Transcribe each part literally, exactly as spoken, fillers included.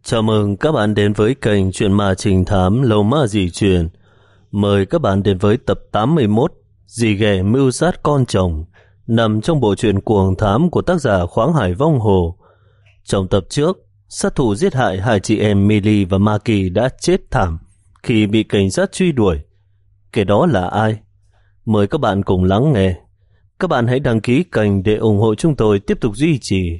Chào mừng các bạn đến với kênh Chuyện Ma Trình Thám Lâu Ma Dị Truyền. Mời các bạn đến với tập tám mươi mốt Dì Ghẻ Mưu Sát Con Chồng, nằm trong bộ truyện cuồng thám của tác giả Khoáng Hải Vong Hồ. Trong tập trước, sát thủ giết hại hai chị em Millie và Maki đã chết thảm khi bị cảnh sát truy đuổi. Kẻ đó là ai? Mời các bạn cùng lắng nghe. Các bạn hãy đăng ký kênh để ủng hộ chúng tôi tiếp tục duy trì.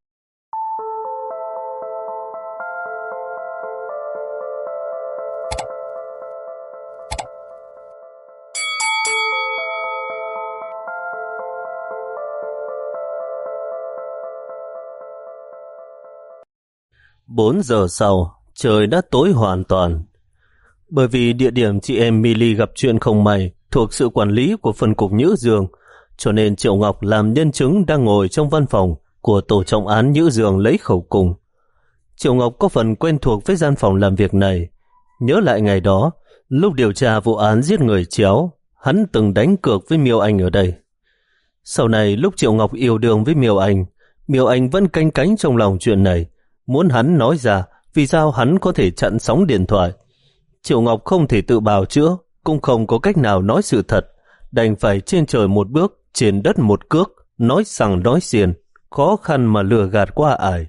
Bốn giờ sau, trời đã tối hoàn toàn. Bởi vì địa điểm chị em Millie gặp chuyện không may thuộc sự quản lý của phân cục Nhữ Dương, cho nên Triệu Ngọc làm nhân chứng đang ngồi trong văn phòng của tổ trọng án Nhữ Dương lấy khẩu cung. Triệu Ngọc có phần quen thuộc với gian phòng làm việc này. Nhớ lại ngày đó, lúc điều tra vụ án giết người chéo, hắn từng đánh cược với Miêu Anh ở đây. Sau này lúc Triệu Ngọc yêu đương với Miêu Anh, Miêu Anh vẫn canh cánh trong lòng chuyện này, muốn hắn nói ra vì sao hắn có thể chặn sóng điện thoại. Triệu Ngọc không thể tự bào chữa, cũng không có cách nào nói sự thật, đành phải trên trời một bước, trên đất một cước, nói sằng nói xiên, khó khăn mà lừa gạt qua ải.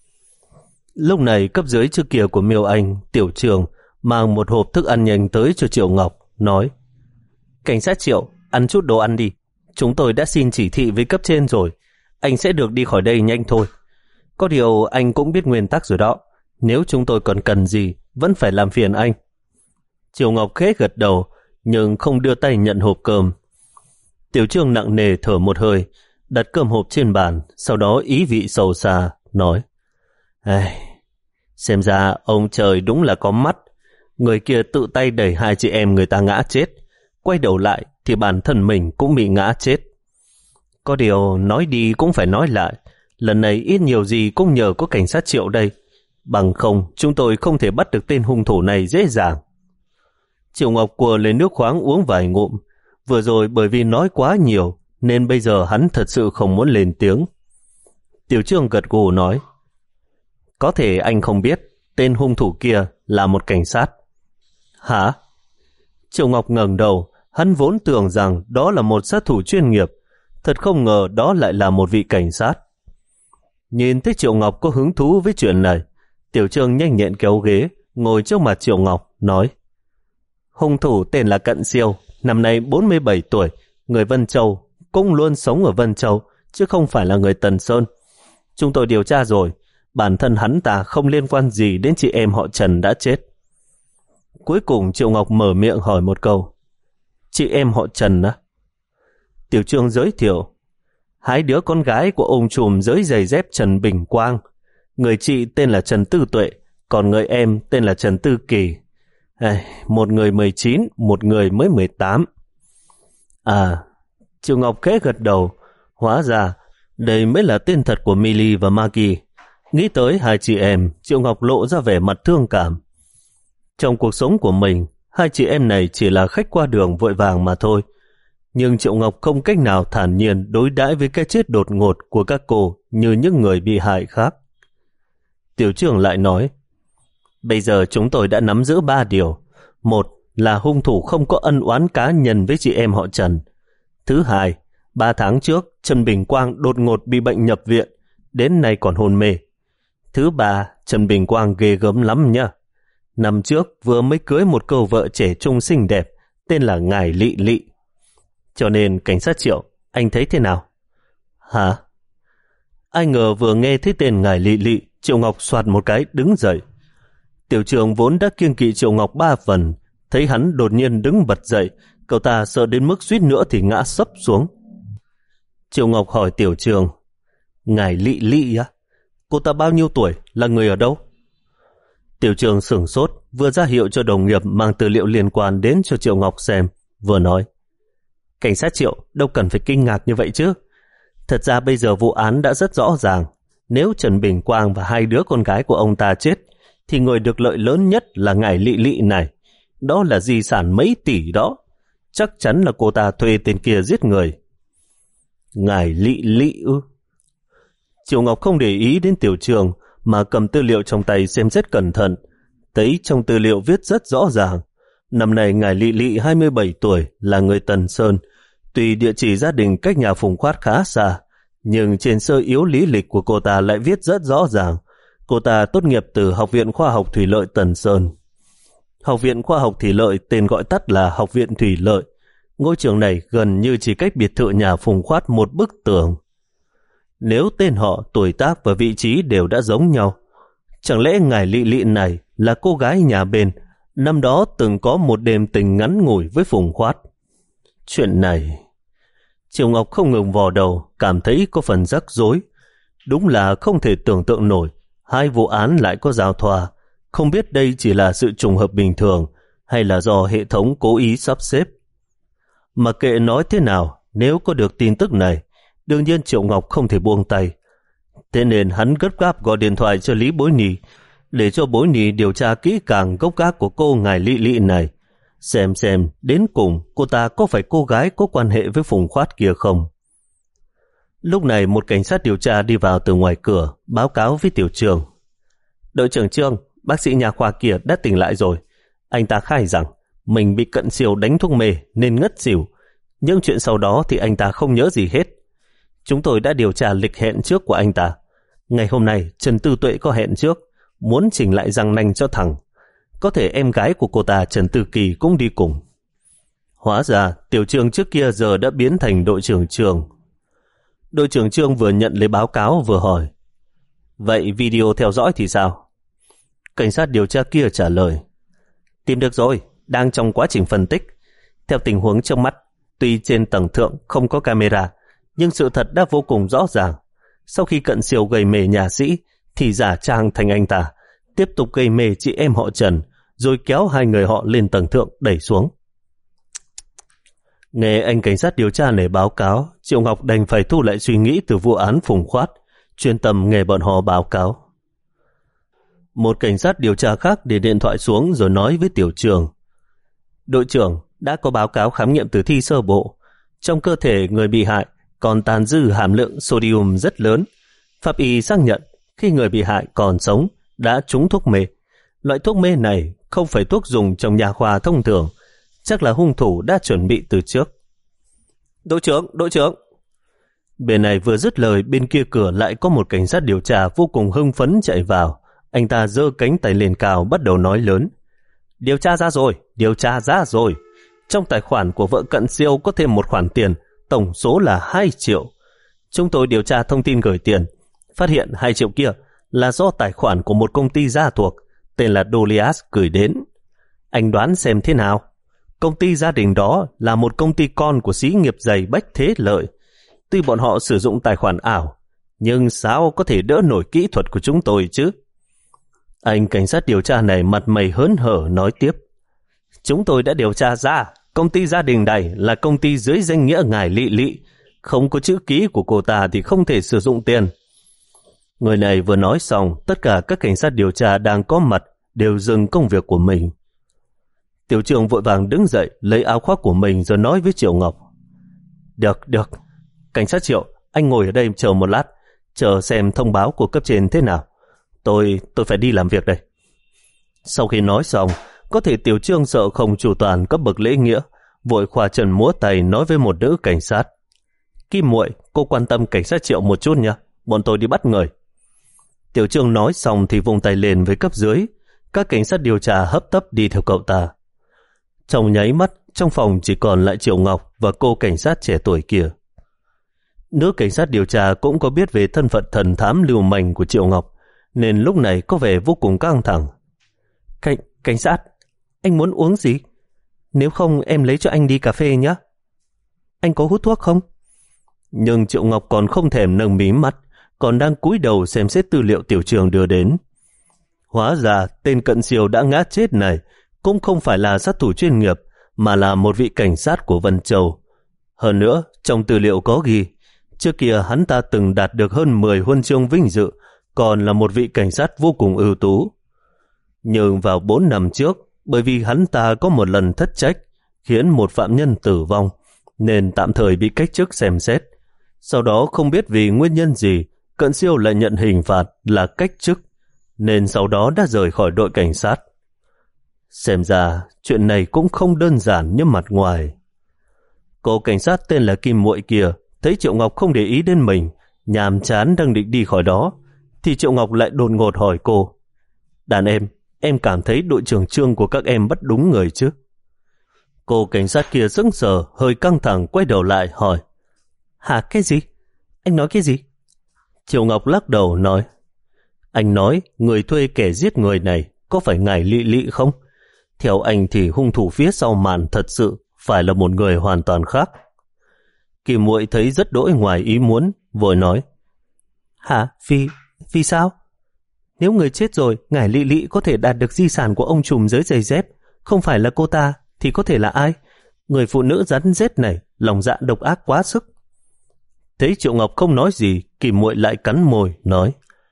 Lúc này cấp dưới trước kia của Miêu Anh, Tiểu Trường, mang một hộp thức ăn nhanh tới cho Triệu Ngọc, nói: "Cảnh sát Triệu, ăn chút đồ ăn đi. Chúng tôi đã xin chỉ thị với cấp trên rồi, anh sẽ được đi khỏi đây nhanh thôi. Có điều anh cũng biết nguyên tắc rồi đó, nếu chúng tôi còn cần gì, vẫn phải làm phiền anh." Triệu Ngọc khẽ gật đầu, nhưng không đưa tay nhận hộp cơm. Tiểu Trương nặng nề thở một hơi, đặt cơm hộp trên bàn, sau đó ý vị sâu xa, nói: "Ai, xem ra ông trời đúng là có mắt. Người kia tự tay đẩy hai chị em người ta ngã chết, quay đầu lại thì bản thân mình cũng bị ngã chết. Có điều nói đi cũng phải nói lại, lần này ít nhiều gì cũng nhờ có cảnh sát Triệu đây, bằng không chúng tôi không thể bắt được tên hung thủ này dễ dàng." Triệu Ngọc quờ lấy nước khoáng uống vài ngụm. Vừa rồi bởi vì nói quá nhiều nên bây giờ hắn thật sự không muốn lên tiếng. Tiểu Trương gật gù nói: "Có thể anh không biết, tên hung thủ kia là một cảnh sát." "Hả?" Triệu Ngọc ngẩng đầu, hắn vốn tưởng rằng đó là một sát thủ chuyên nghiệp, thật không ngờ đó lại là một vị cảnh sát. Nhìn thấy Triệu Ngọc có hứng thú với chuyện này, Tiểu Trương nhanh nhẹn kéo ghế, ngồi trước mặt Triệu Ngọc, nói: "Hung thủ tên là Cận Siêu, năm nay bốn mươi bảy tuổi, người Vân Châu, cũng luôn sống ở Vân Châu, chứ không phải là người Tần Sơn. Chúng tôi điều tra rồi, bản thân hắn ta không liên quan gì đến chị em họ Trần đã chết." Cuối cùng Triệu Ngọc mở miệng hỏi một câu: "Chị em họ Trần á?" Tiểu Trương giới thiệu: "Hai đứa con gái của ông trùm giới giày dép Trần Bình Quang. Người chị tên là Trần Tư Tuệ, còn người em tên là Trần Tư Kỳ. À, một người mười chín, một người mới mười tám. À, Triệu Ngọc khẽ gật đầu. Hóa ra đây mới là tên thật của Millie và Maki. Nghĩ tới hai chị em, Triệu Ngọc lộ ra vẻ mặt thương cảm. Trong cuộc sống của mình, hai chị em này chỉ là khách qua đường vội vàng mà thôi. Nhưng Triệu Ngọc không cách nào thản nhiên đối đãi với cái chết đột ngột của các cô như những người bị hại khác. Tiểu Trương lại nói: "Bây giờ chúng tôi đã nắm giữ ba điều. Một là hung thủ không có ân oán cá nhân với chị em họ Trần. Thứ hai, ba tháng trước Trần Bình Quang đột ngột bị bệnh nhập viện, đến nay còn hôn mê. Thứ ba, Trần Bình Quang ghê gớm lắm nhá. Năm trước vừa mới cưới một cô vợ trẻ trung xinh đẹp, tên là Ngải Lị Lị. Cho nên cảnh sát Triệu, anh thấy thế nào?" "Hả?" Ai ngờ vừa nghe thấy tên Ngải Lị Lị, Triệu Ngọc soạt một cái đứng dậy. Tiểu Trường vốn đã kiêng kỵ Triệu Ngọc ba phần, thấy hắn đột nhiên đứng bật dậy, cậu ta sợ đến mức suýt nữa thì ngã sấp xuống. Triệu Ngọc hỏi Tiểu Trường: "Ngải Lị Lị á? Cô ta bao nhiêu tuổi, là người ở đâu?" Tiểu Trường sửng sốt, vừa ra hiệu cho đồng nghiệp mang tư liệu liên quan đến cho Triệu Ngọc xem, vừa nói: "Cảnh sát Triệu, đâu cần phải kinh ngạc như vậy chứ. Thật ra bây giờ vụ án đã rất rõ ràng. Nếu Trần Bình Quang và hai đứa con gái của ông ta chết, thì người được lợi lớn nhất là Ngải Lị Lị này. Đó là di sản mấy tỷ đó. Chắc chắn là cô ta thuê tên kia giết người." "Ngải Lị Lị ư?" Triệu Ngọc không để ý đến Tiểu Trường, mà cầm tư liệu trong tay xem xét cẩn thận. Thấy trong tư liệu viết rất rõ ràng, năm nay ngài Lị Lị hai mươi bảy tuổi, là người Tần Sơn. Tuy địa chỉ gia đình cách nhà Phùng Khoát khá xa, nhưng trên sơ yếu lý lịch của cô ta lại viết rất rõ ràng. Cô ta tốt nghiệp từ Học viện Khoa học Thủy lợi Tần Sơn. Học viện Khoa học Thủy lợi tên gọi tắt là Học viện Thủy lợi. Ngôi trường này gần như chỉ cách biệt thự nhà Phùng Khoát một bức tường. Nếu tên họ, tuổi tác và vị trí đều đã giống nhau, chẳng lẽ ngài Lị Lị này là cô gái nhà bên năm đó từng có một đêm tình ngắn ngủi với Phùng Khoát? Chuyện này... Triệu Ngọc không ngừng vò đầu, cảm thấy có phần rắc rối. Đúng là không thể tưởng tượng nổi, hai vụ án lại có giao thoa. Không biết đây chỉ là sự trùng hợp bình thường hay là do hệ thống cố ý sắp xếp. Mà kệ nói thế nào, nếu có được tin tức này, đương nhiên Triệu Ngọc không thể buông tay. Thế nên hắn gấp gáp gọi điện thoại cho Lý Bối Nì, để cho Bối Nì điều tra kỹ càng gốc gác của cô ngài Lị Lị này, xem xem đến cùng cô ta có phải cô gái có quan hệ với Phùng Khoát kia không. Lúc này một cảnh sát điều tra đi vào từ ngoài cửa, báo cáo với Tiểu Trường. Đội trưởng Trương, bác sĩ nhà khoa kia đã tỉnh lại rồi. Anh ta khai rằng mình bị cận siêu đánh thuốc mê nên ngất xỉu, nhưng chuyện sau đó thì anh ta không nhớ gì hết. Chúng tôi đã điều tra lịch hẹn trước của anh ta. Ngày hôm nay Trần Tư Tuệ có hẹn trước, muốn chỉnh lại răng nanh cho thằng. Có thể em gái của cô ta Trần Tư Kỳ cũng đi cùng. Hóa ra Tiểu Trường trước kia giờ đã biến thành đội trưởng Trường. Đội trưởng Trương vừa nhận lấy báo cáo vừa hỏi, vậy video theo dõi thì sao? Cảnh sát điều tra kia trả lời, tìm được rồi, đang trong quá trình phân tích. Theo tình huống trước mắt, tuy trên tầng thượng không có camera, nhưng sự thật đã vô cùng rõ ràng. Sau khi cận siêu gây mê nhà sĩ thì giả trang thành anh ta, tiếp tục gây mê chị em họ Trần, rồi kéo hai người họ lên tầng thượng đẩy xuống. Nghe anh cảnh sát điều tra này báo cáo, Triệu Ngọc đành phải thu lại suy nghĩ từ vụ án Phùng Khoát, chuyên tâm nghe bọn họ báo cáo. Một cảnh sát điều tra khác để điện thoại xuống rồi nói với Tiểu Trường, đội trưởng đã có báo cáo khám nghiệm tử thi sơ bộ. Trong cơ thể người bị hại còn tàn dư hàm lượng sodium rất lớn. Pháp y xác nhận khi người bị hại còn sống đã trúng thuốc mê. Loại thuốc mê này không phải thuốc dùng trong nhà khoa thông thường, chắc là hung thủ đã chuẩn bị từ trước. Đội trưởng, đội trưởng. Bên này vừa dứt lời, bên kia cửa lại có một cảnh sát điều tra vô cùng hưng phấn chạy vào. Anh ta giơ cánh tay lên cao bắt đầu nói lớn. Điều tra ra rồi, điều tra ra rồi. Trong tài khoản của vợ cận siêu có thêm một khoản tiền, tổng số là hai triệu. Chúng tôi điều tra thông tin gửi tiền, phát hiện hai triệu kia là do tài khoản của một công ty gia thuộc tên là Dolias gửi đến. Anh đoán xem thế nào? Công ty gia đình đó là một công ty con của xí nghiệp giày Bách Thế Lợi. Tuy bọn họ sử dụng tài khoản ảo, nhưng sao có thể đỡ nổi kỹ thuật của chúng tôi chứ? Anh cảnh sát điều tra này mặt mày hớn hở nói tiếp. Chúng tôi đã điều tra ra, công ty gia đình này là công ty dưới danh nghĩa ngài Lị Lị. Không có chữ ký của cô ta thì không thể sử dụng tiền. Người này vừa nói xong, tất cả các cảnh sát điều tra đang có mặt đều dừng công việc của mình. Tiểu Trường vội vàng đứng dậy, lấy áo khoác của mình rồi nói với Triệu Ngọc. Được, được. Cảnh sát Triệu, anh ngồi ở đây chờ một lát, chờ xem thông báo của cấp trên thế nào. Tôi, tôi phải đi làm việc đây. Sau khi nói xong, có thể Tiểu Trương sợ không chu toàn cấp bậc lễ nghĩa, vội khoa trần múa tay nói với một nữ cảnh sát. Kim muội, cô quan tâm cảnh sát Triệu một chút nha, bọn tôi đi bắt người. Tiểu Trương nói xong thì vung tay lên với cấp dưới. Các cảnh sát điều tra hấp tấp đi theo cậu ta. Trong nháy mắt, trong phòng chỉ còn lại Triệu Ngọc và cô cảnh sát trẻ tuổi kia. Nữ cảnh sát điều tra cũng có biết về thân phận thần thám lưu manh của Triệu Ngọc, nên lúc này có vẻ vô cùng căng thẳng. Cảnh, cảnh sát, anh muốn uống gì? Nếu không em lấy cho anh đi cà phê nhé. Anh có hút thuốc không? Nhưng Triệu Ngọc còn không thèm nâng mí mắt, còn đang cúi đầu xem xét tư liệu Tiểu Trường đưa đến. Hóa ra tên cận siêu đã ngã chết này cũng không phải là sát thủ chuyên nghiệp, mà là một vị cảnh sát của Vân Châu. Hơn nữa, trong tư liệu có ghi, trước kia hắn ta từng đạt được hơn mười huân chương vinh dự, còn là một vị cảnh sát vô cùng ưu tú. Nhưng vào bốn năm trước, bởi vì hắn ta có một lần thất trách, khiến một phạm nhân tử vong, nên tạm thời bị cách chức xem xét. Sau đó không biết vì nguyên nhân gì, cận siêu lại nhận hình phạt là cách chức, nên sau đó đã rời khỏi đội cảnh sát. Xem ra chuyện này cũng không đơn giản như mặt ngoài. Cô cảnh sát tên là Kim Muội kia thấy Triệu Ngọc không để ý đến mình, nhàm chán đang định đi khỏi đó, thì Triệu Ngọc lại đột ngột hỏi cô: Đàn em, em cảm thấy đội trưởng Trương của các em bắt đúng người chứ? Cô cảnh sát kia sững sờ, hơi căng thẳng quay đầu lại hỏi: Hả, cái gì? Anh nói cái gì? Triệu Ngọc lắc đầu nói: Anh nói người thuê kẻ giết người này có phải ngài Lị Lị không? Theo anh thì hung thủ phía sau màn thật sự phải là một người hoàn toàn khác. Kim Muội thấy rất đỗi ngoài ý muốn, vội nói: Hả? Vì, vì sao? Nếu người chết rồi, ngài Lị Lị có thể đạt được di sản của ông trùm giới giày dép, không phải là cô ta thì có thể là ai? Người phụ nữ rắn rết này lòng dạ độc ác quá sức. Thấy Triệu Ngọc không nói gì, Kim Muội lại cắn môi nói: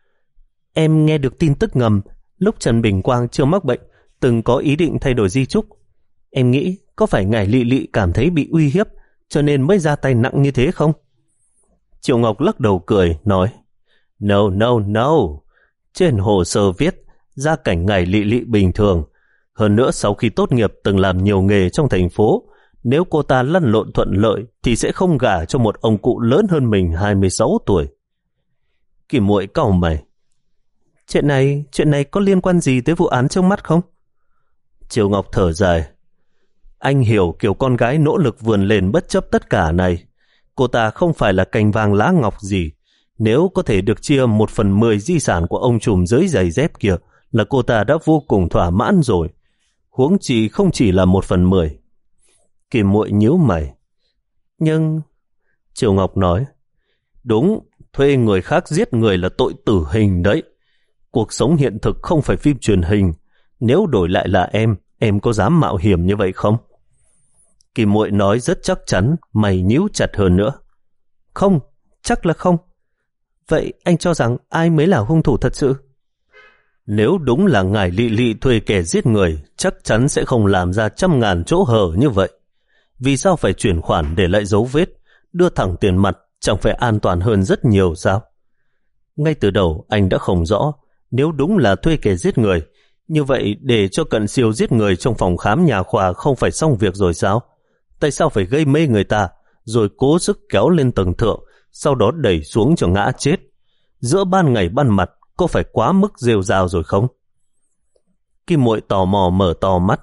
Em nghe được tin tức ngầm, lúc Trần Bình Quang chưa mắc bệnh, từng có ý định thay đổi di chúc. Em nghĩ có phải ngài Lị Lị cảm thấy bị uy hiếp cho nên mới ra tay nặng như thế không? Triệu Ngọc lắc đầu cười nói: No, no, no. Trên hồ sơ viết gia cảnh ngài Lị Lị bình thường. Hơn nữa sau khi tốt nghiệp từng làm nhiều nghề trong thành phố. Nếu cô ta lăn lộn thuận lợi thì sẽ không gả cho một ông cụ lớn hơn mình hai mươi sáu tuổi. Kim Muội cau mày: Chuyện này, chuyện này có liên quan gì tới vụ án trước mắt không? Triệu Ngọc thở dài: Anh hiểu kiểu con gái nỗ lực vươn lên bất chấp tất cả này. Cô ta không phải là cành vàng lá ngọc gì. Nếu có thể được chia một phần mười di sản của ông trùm giới giày dép kia là cô ta đã vô cùng thỏa mãn rồi. Huống chi không chỉ là một phần mười. Kim Muội nhíu mày: Nhưng... Triệu Ngọc nói: Đúng, thuê người khác giết người là tội tử hình đấy. Cuộc sống hiện thực không phải phim truyền hình. Nếu đổi lại là em, em có dám mạo hiểm như vậy không? Kim Muội nói rất chắc chắn, mày nhíu chặt hơn nữa: Không, chắc là không. Vậy anh cho rằng ai mới là hung thủ thật sự? Nếu đúng là ngài Lị Lị thuê kẻ giết người, chắc chắn sẽ không làm ra trăm ngàn chỗ hở như vậy. Vì sao phải chuyển khoản để lại dấu vết? Đưa thẳng tiền mặt chẳng phải an toàn hơn rất nhiều sao? Ngay từ đầu anh đã không rõ, nếu đúng là thuê kẻ giết người, như vậy để cho Cận Siêu giết người trong phòng khám nhà khoa không phải xong việc rồi sao? Tại sao phải gây mê người ta, rồi cố sức kéo lên tầng thượng, sau đó đẩy xuống cho ngã chết? Giữa ban ngày ban mặt có phải quá mức rêu rao rồi không? Kim Muội tò mò mở to mắt: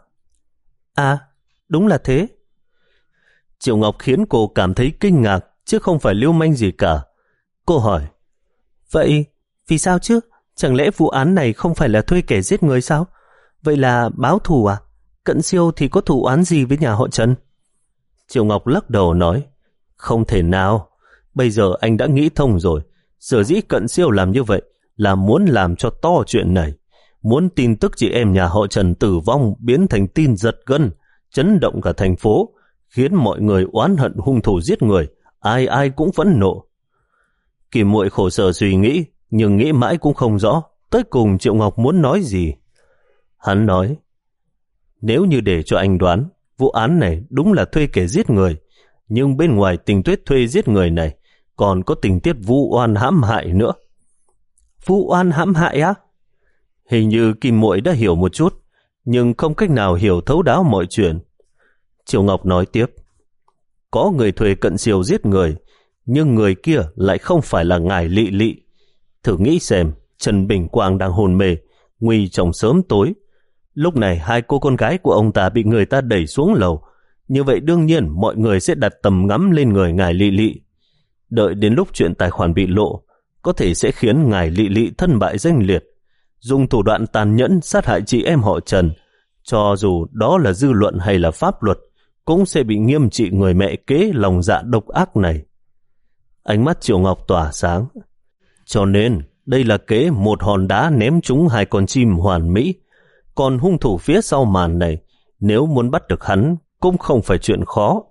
À, đúng là thế. Triệu Ngọc khiến cô cảm thấy kinh ngạc, chứ không phải lưu manh gì cả. Cô hỏi: Vậy vì sao chứ? Chẳng lẽ vụ án này không phải là thuê kẻ giết người sao? Vậy là báo thù à? Cận Siêu thì có thù oán gì với nhà họ Trần? Triệu Ngọc lắc đầu nói: Không thể nào. Bây giờ anh đã nghĩ thông rồi. Sở dĩ Cận Siêu làm như vậy là muốn làm cho to chuyện này, muốn tin tức chị em nhà họ Trần tử vong biến thành tin giật gân, chấn động cả thành phố, khiến mọi người oán hận hung thủ giết người, ai ai cũng phẫn nộ. Kim Muội khổ sở suy nghĩ, nhưng nghĩ mãi cũng không rõ tới cùng Triệu Ngọc muốn nói gì. Hắn nói: Nếu như để cho anh đoán, vụ án này đúng là thuê kẻ giết người, nhưng bên ngoài tình tiết thuê giết người này còn có tình tiết vu oan hãm hại nữa. Vu oan hãm hại á? Hình như Kim Muội đã hiểu một chút, nhưng không cách nào hiểu thấu đáo mọi chuyện. Triệu Ngọc nói tiếp: Có người thuê Cận Siêu giết người, nhưng người kia lại không phải là ngài Lị Lị. Thử nghĩ xem, Trần Bình Quang đang hôn mê, nguy trong sớm tối. Lúc này hai cô con gái của ông ta bị người ta đẩy xuống lầu. Như vậy đương nhiên mọi người sẽ đặt tầm ngắm lên người ngài Lị Lị. Đợi đến lúc chuyện tài khoản bị lộ, có thể sẽ khiến ngài Lị Lị thân bại danh liệt, dùng thủ đoạn tàn nhẫn sát hại chị em họ Trần. Cho dù đó là dư luận hay là pháp luật, cũng sẽ bị nghiêm trị người mẹ kế lòng dạ độc ác này. Ánh mắt Triệu Ngọc tỏa sáng. Cho nên đây là kế một hòn đá ném trúng hai con chim hoàn mỹ. Còn hung thủ phía sau màn này, nếu muốn bắt được hắn cũng không phải chuyện khó.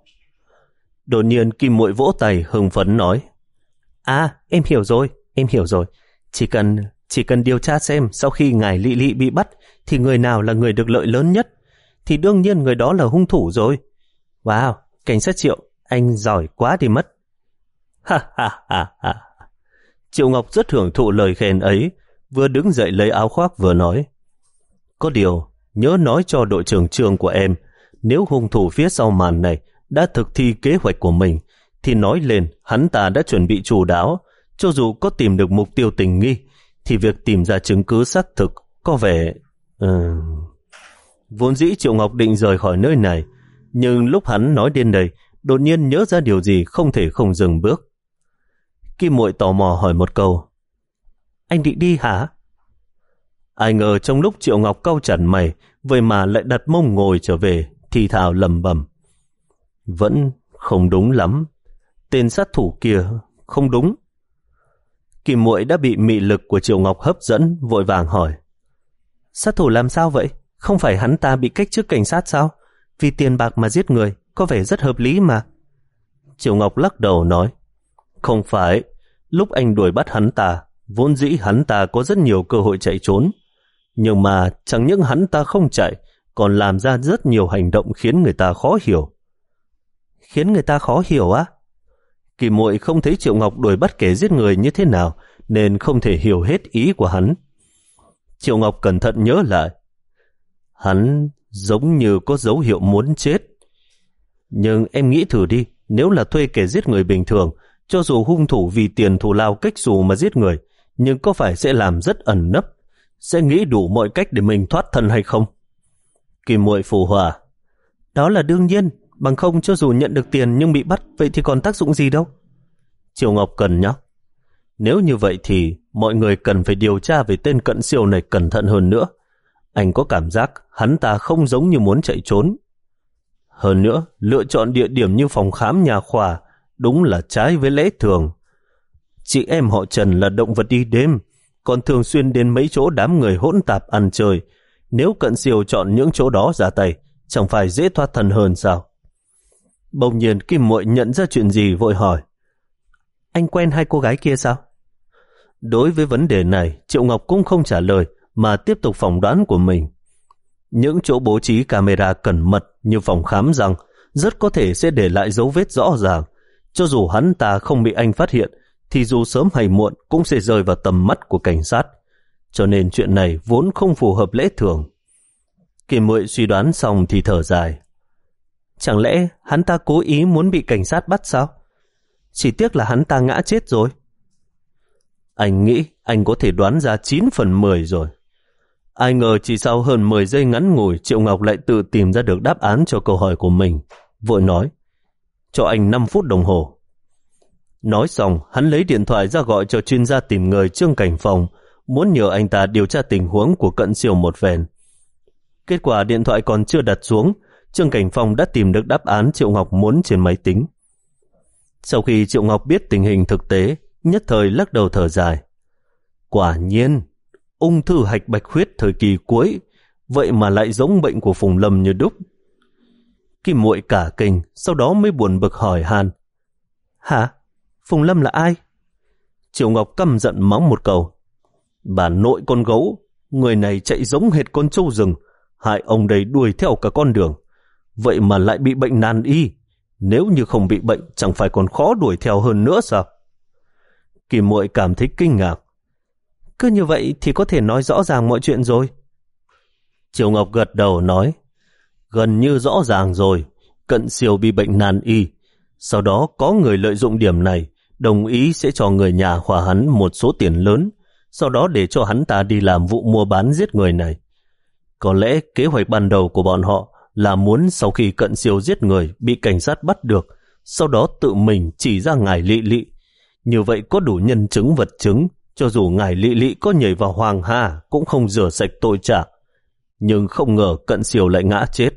Đột nhiên Kim Muội vỗ tay hưng phấn nói: À, em hiểu rồi, em hiểu rồi. Chỉ cần chỉ cần điều tra xem sau khi ngài Lị Lị bị bắt thì người nào là người được lợi lớn nhất, thì đương nhiên người đó là hung thủ rồi. Wow, cảnh sát Triệu, anh giỏi quá đi mất. Ha ha ha ha. Triệu Ngọc rất hưởng thụ lời khen ấy. vừa đứng dậy lấy áo khoác vừa nói: Có điều, nhớ nói cho đội trưởng trường của em, nếu hung thủ phía sau màn này đã thực thi kế hoạch của mình, thì nói lên hắn ta đã chuẩn bị chu đáo. Cho dù có tìm được mục tiêu tình nghi, thì việc tìm ra chứng cứ xác thực có vẻ... Ừ... Vốn dĩ Triệu Ngọc định rời khỏi nơi này, nhưng lúc hắn nói đến đây, đột nhiên nhớ ra điều gì không thể không dừng bước. Kim Muội tò mò hỏi một câu: Anh định đi hả? Ai ngờ trong lúc Triệu Ngọc cau chặt mày, vậy mà lại đặt mông ngồi trở về, thì thào lầm bầm: Vẫn không đúng lắm, tên sát thủ kia không đúng. Kim Muội đã bị mị lực của Triệu Ngọc hấp dẫn, vội vàng hỏi: Sát thủ làm sao vậy? Không phải hắn ta bị cách chức cảnh sát sao? Vì tiền bạc mà giết người, có vẻ rất hợp lý mà. Triệu Ngọc lắc đầu nói: Không phải, lúc anh đuổi bắt hắn ta, vốn dĩ hắn ta có rất nhiều cơ hội chạy trốn. Nhưng mà chẳng những hắn ta không chạy, còn làm ra rất nhiều hành động khiến người ta khó hiểu. Khiến người ta khó hiểu á? Kỳ Muội không thấy Triệu Ngọc đuổi bắt kẻ giết người như thế nào, nên không thể hiểu hết ý của hắn. Triệu Ngọc cẩn thận nhớ lại. Hắn giống như có dấu hiệu muốn chết. Nhưng em nghĩ thử đi, nếu là thuê kẻ giết người bình thường, cho dù hung thủ vì tiền thù lao cách xù mà giết người, nhưng có phải sẽ làm rất ẩn nấp, sẽ nghĩ đủ mọi cách để mình thoát thân hay không? Kim Muội phụ họa: Đó là đương nhiên, bằng không cho dù nhận được tiền nhưng bị bắt, vậy thì còn tác dụng gì đâu. Triệu Ngọc cân nhắc: Nếu như vậy thì mọi người cần phải điều tra về tên Cận Siêu này cẩn thận hơn nữa. Anh có cảm giác hắn ta không giống như muốn chạy trốn. Hơn nữa, lựa chọn địa điểm như phòng khám nhà khoa đúng là trái với lẽ thường. Chị em họ Trần là động vật đi đêm, còn thường xuyên đến mấy chỗ đám người hỗn tạp ăn chơi. Nếu Cận Siêu chọn những chỗ đó ra tay, chẳng phải dễ thoát thân hơn sao? Bỗng nhiên Kim Muội nhận ra chuyện gì, vội hỏi: Anh quen hai cô gái kia sao? Đối với vấn đề này, Triệu Ngọc cũng không trả lời, mà tiếp tục phỏng đoán của mình. Những chỗ bố trí camera cẩn mật như phòng khám răng rất có thể sẽ để lại dấu vết rõ ràng. Cho dù hắn ta không bị anh phát hiện, thì dù sớm hay muộn cũng sẽ rơi vào tầm mắt của cảnh sát. Cho nên chuyện này vốn không phù hợp lẽ thường. Kim Muội suy đoán xong thì thở dài: Chẳng lẽ hắn ta cố ý muốn bị cảnh sát bắt sao? Chỉ tiếc là hắn ta ngã chết rồi. Anh nghĩ anh có thể đoán ra chín phần mười rồi. Ai ngờ chỉ sau hơn mười giây ngắn ngủi, Triệu Ngọc lại tự tìm ra được đáp án cho câu hỏi của mình. Vội nói: Cho anh năm phút đồng hồ. Nói xong, hắn lấy điện thoại ra gọi cho chuyên gia tìm người Trương Cảnh Phong, muốn nhờ anh ta điều tra tình huống của Cận Siêu một phen. Kết quả điện thoại còn chưa đặt xuống, Trương Cảnh Phong đã tìm được đáp án Triệu Ngọc muốn trên máy tính. Sau khi Triệu Ngọc biết tình hình thực tế, nhất thời lắc đầu thở dài. Quả nhiên, ung thư hạch bạch huyết thời kỳ cuối, vậy mà lại giống bệnh của Phùng Lâm như đúc. Kim Muội cả kinh, sau đó mới buồn bực hỏi han: Hả? Phùng Lâm là ai? Triệu Ngọc căm giận mắng một câu: Bà nội con gấu, người này chạy giống hệt con trâu rừng, hại ông đây đuổi theo cả con đường, vậy mà lại bị bệnh nan y. Nếu như không bị bệnh, chẳng phải còn khó đuổi theo hơn nữa sao? Kim Muội cảm thấy kinh ngạc. Cứ như vậy thì có thể nói rõ ràng mọi chuyện rồi. Triệu Ngọc gật đầu nói: Gần như rõ ràng rồi. Cận Siêu bị bệnh nan y, sau đó có người lợi dụng điểm này, đồng ý sẽ cho người nhà khoa hắn một số tiền lớn, sau đó để cho hắn ta đi làm vụ mua bán giết người này. Có lẽ kế hoạch ban đầu của bọn họ là muốn sau khi Cận Siêu giết người bị cảnh sát bắt được, sau đó tự mình chỉ ra ngài Lị Lị. Như vậy có đủ nhân chứng vật chứng, cho dù ngài Lị Lị có nhảy vào hoàng hà cũng không rửa sạch tội trạng. Nhưng không ngờ Cận Siêu lại ngã chết.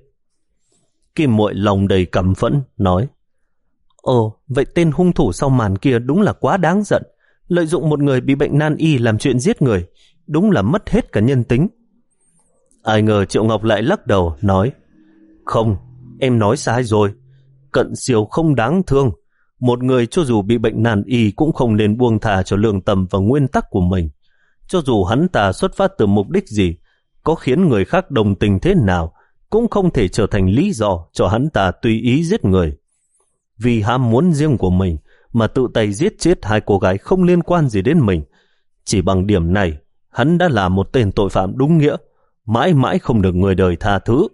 Kim Muội lòng đầy căm phẫn nói: Ồ, vậy tên hung thủ sau màn kia đúng là quá đáng giận, lợi dụng một người bị bệnh nan y làm chuyện giết người, đúng là mất hết cả nhân tính. Ai ngờ Triệu Ngọc lại lắc đầu nói: Không, em nói sai rồi. Cận Siêu không đáng thương. Một người cho dù bị bệnh nan y cũng không nên buông thà cho lương tâm và nguyên tắc của mình. Cho dù hắn ta xuất phát từ mục đích gì, có khiến người khác đồng tình thế nào, cũng không thể trở thành lý do cho hắn ta tùy ý giết người. Vì ham muốn riêng của mình mà tự tay giết chết hai cô gái không liên quan gì đến mình. Chỉ bằng điểm này, hắn đã là một tên tội phạm đúng nghĩa, mãi mãi không được người đời tha thứ.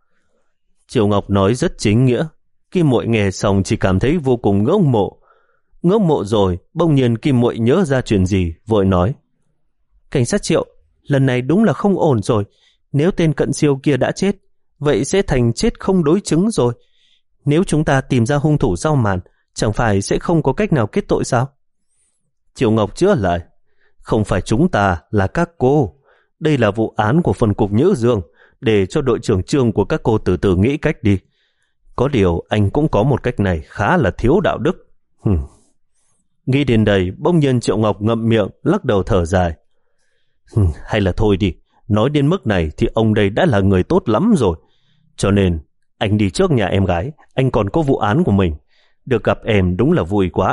Triệu Ngọc nói rất chính nghĩa. Kim Muội nghe xong chỉ cảm thấy vô cùng ngưỡng mộ. Ngưỡng mộ rồi, bỗng nhiên Kim Muội nhớ ra chuyện gì, vội nói: Cảnh sát Triệu, lần này đúng là không ổn rồi. Nếu tên Cận Siêu kia đã chết, vậy sẽ thành chết không đối chứng rồi. Nếu chúng ta tìm ra hung thủ sau màn, chẳng phải sẽ không có cách nào kết tội sao? Triệu Ngọc chữa lại: Không phải chúng ta, là các cô. Đây là vụ án của phân cục Nhữ Dương, để cho đội trưởng Trương của các cô từ từ nghĩ cách đi. Có điều anh cũng có một cách này khá là thiếu đạo đức. Hừm. Nghĩ đến đây, bỗng nhiên Triệu Ngọc ngậm miệng, lắc đầu thở dài. Hừm, hay là thôi đi, nói đến mức này thì ông đây đã là người tốt lắm rồi. Cho nên, anh đi trước nhà em gái, anh còn có vụ án của mình. Được gặp em đúng là vui quá.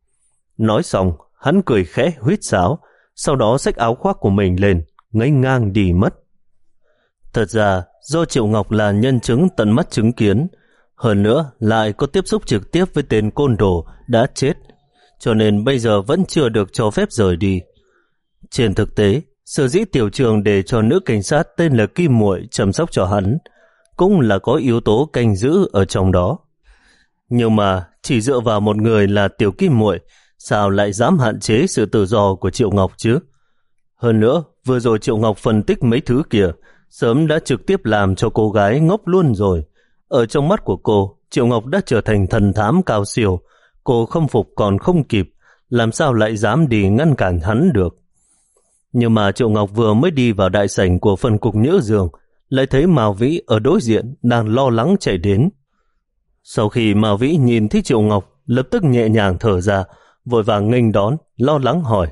Nói xong, hắn cười khẽ huýt sáo, sau đó xách áo khoác của mình lên, ngây ngang đi mất. Thật ra, do Triệu Ngọc là nhân chứng tận mắt chứng kiến, hơn nữa lại có tiếp xúc trực tiếp với tên côn đồ đã chết, cho nên bây giờ vẫn chưa được cho phép rời đi. Trên thực tế, sở dĩ tiểu trường để cho nữ cảnh sát tên là Kim Muội chăm sóc cho hắn, cũng là có yếu tố canh giữ ở trong đó. Nhưng mà chỉ dựa vào một người là tiểu Kim Muội, sao lại dám hạn chế sự tự do của Triệu Ngọc chứ? Hơn nữa, vừa rồi Triệu Ngọc phân tích mấy thứ kia, sớm đã trực tiếp làm cho cô gái ngốc luôn rồi. Ở trong mắt của cô, Triệu Ngọc đã trở thành thần thám cao siêu. Cô không phục còn không kịp, làm sao lại dám đi ngăn cản hắn được. Nhưng mà Triệu Ngọc vừa mới đi vào đại sảnh của phân cục Nhữ Dương, lại thấy Mao Vĩ ở đối diện đang lo lắng chạy đến. Sau khi Mao Vĩ nhìn thấy Triệu Ngọc, lập tức nhẹ nhàng thở ra, vội vàng nghênh đón, lo lắng hỏi: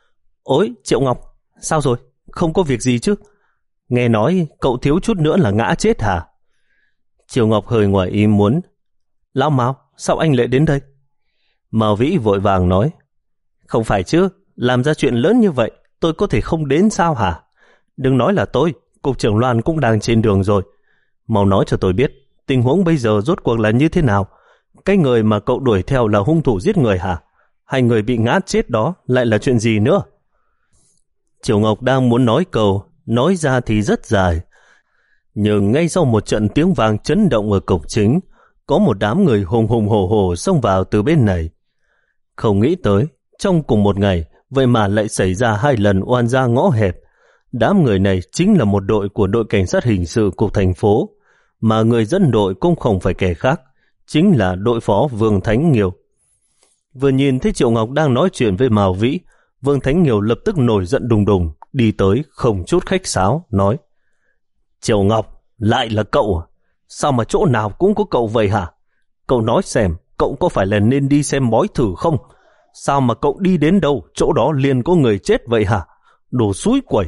Ôi Triệu Ngọc, sao rồi? Không có việc gì chứ? Nghe nói cậu thiếu chút nữa là ngã chết hả? Triệu Ngọc hơi ngoài ý muốn: Lão Mao, sao anh lại đến đây? Mao Vĩ vội vàng nói: Không phải chứ, làm ra chuyện lớn như vậy, tôi có thể không đến sao hả? Đừng nói là tôi, cục trưởng Loan cũng đang trên đường rồi. Mau nói cho tôi biết, tình huống bây giờ rốt cuộc là như thế nào? Cái người mà cậu đuổi theo là hung thủ giết người hả? Hai người bị ngã chết đó lại là chuyện gì nữa? Triệu Ngọc đang muốn nói câu, nói ra thì rất dài. Nhưng ngay sau một trận tiếng vang chấn động ở cổng chính, có một đám người hùng hùng hổ hổ xông vào từ bên này. Không nghĩ tới, trong cùng một ngày, vậy mà lại xảy ra hai lần oan gia ngõ hẹp. Đám người này chính là một đội của đội cảnh sát hình sự cục thành phố, mà người dẫn đội cũng không phải kẻ khác, chính là đội phó Vương Thánh Nghiêu. Vừa nhìn thấy Triệu Ngọc đang nói chuyện với Mao Vĩ, Vương Thánh Nghiêu lập tức nổi giận đùng đùng, đi tới không chút khách sáo, nói: Triệu Ngọc, lại là cậu à? Sao mà chỗ nào cũng có cậu vậy hả? Cậu nói xem, cậu có phải là nên đi xem bói thử không? Sao mà cậu đi đến đâu, chỗ đó liền có người chết vậy hả? Đồ xúi quẩy!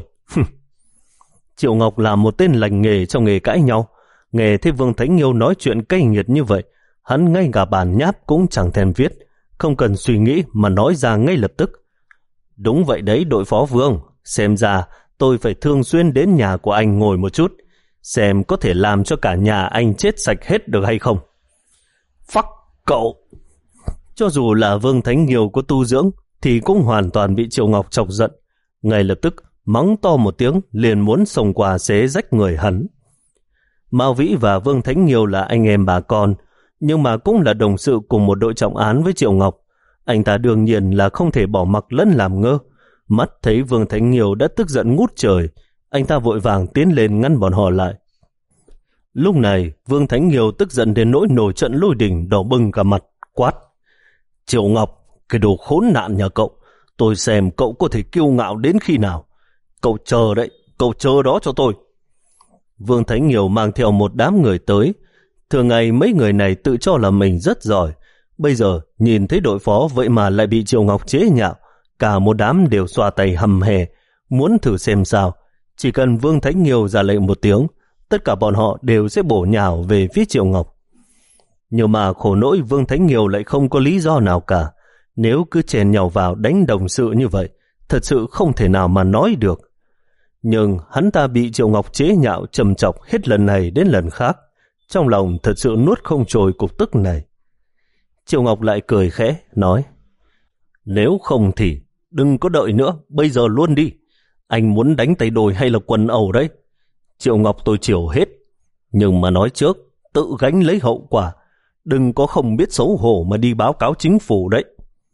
Triệu Ngọc là một tên lành nghề trong nghề cãi nhau. Nghe thấy Vương Thánh Nghiêu nói chuyện cay nghiệt như vậy, hắn ngay cả bản nháp cũng chẳng thèm viết, không cần suy nghĩ mà nói ra ngay lập tức: Đúng vậy đấy đội phó Vương, xem ra tôi phải thường xuyên đến nhà của anh ngồi một chút, xem có thể làm cho cả nhà anh chết sạch hết được hay không. Phắc cậu! Cho dù là Vương Thánh Nghiêu có tu dưỡng thì cũng hoàn toàn bị Triệu Ngọc chọc giận, ngay lập tức mắng to một tiếng, liền muốn xông qua xé rách người hắn. Mao Vĩ và Vương Thánh Nghiêu là anh em bà con, nhưng mà cũng là đồng sự cùng một đội trọng án với Triệu Ngọc. Anh ta đương nhiên là không thể bỏ mặc lẫn làm ngơ. Mắt thấy Vương Thánh Nghiêu đã tức giận ngút trời, anh ta vội vàng tiến lên ngăn bọn họ lại. Lúc này Vương Thánh Nghiêu tức giận đến nỗi nổi trận lôi đình, đỏ bừng cả mặt, quát: Triệu Ngọc, cái đồ khốn nạn nhà cậu, tôi xem cậu có thể kiêu ngạo đến khi nào. Cậu chờ đấy, cậu chờ đó cho tôi. Vương Thánh Nghiêu mang theo một đám người tới. Thường ngày mấy người này tự cho là mình rất giỏi, bây giờ nhìn thấy đội phó vậy mà lại bị Triệu Ngọc chế nhạo, cả một đám đều xoa tay hầm hè, muốn thử xem sao. Chỉ cần Vương Thánh Nghiêu ra lệnh một tiếng, tất cả bọn họ đều sẽ bổ nhào về phía Triệu Ngọc. Nhưng mà khổ nỗi Vương Thánh Nghiêu lại không có lý do nào cả. Nếu cứ chèn nhau vào đánh đồng sự như vậy, thật sự không thể nào mà nói được. Nhưng hắn ta bị Triệu Ngọc chế nhạo trầm chọc hết lần này đến lần khác, trong lòng thật sự nuốt không trôi cục tức này. Triệu Ngọc lại cười khẽ, nói: Nếu không thì đừng có đợi nữa, bây giờ luôn đi. Anh muốn đánh tay đôi hay là quần ẩu đấy? Triệu Ngọc tôi chiều hết. Nhưng mà nói trước, tự gánh lấy hậu quả. Đừng có không biết xấu hổ mà đi báo cáo chính phủ đấy.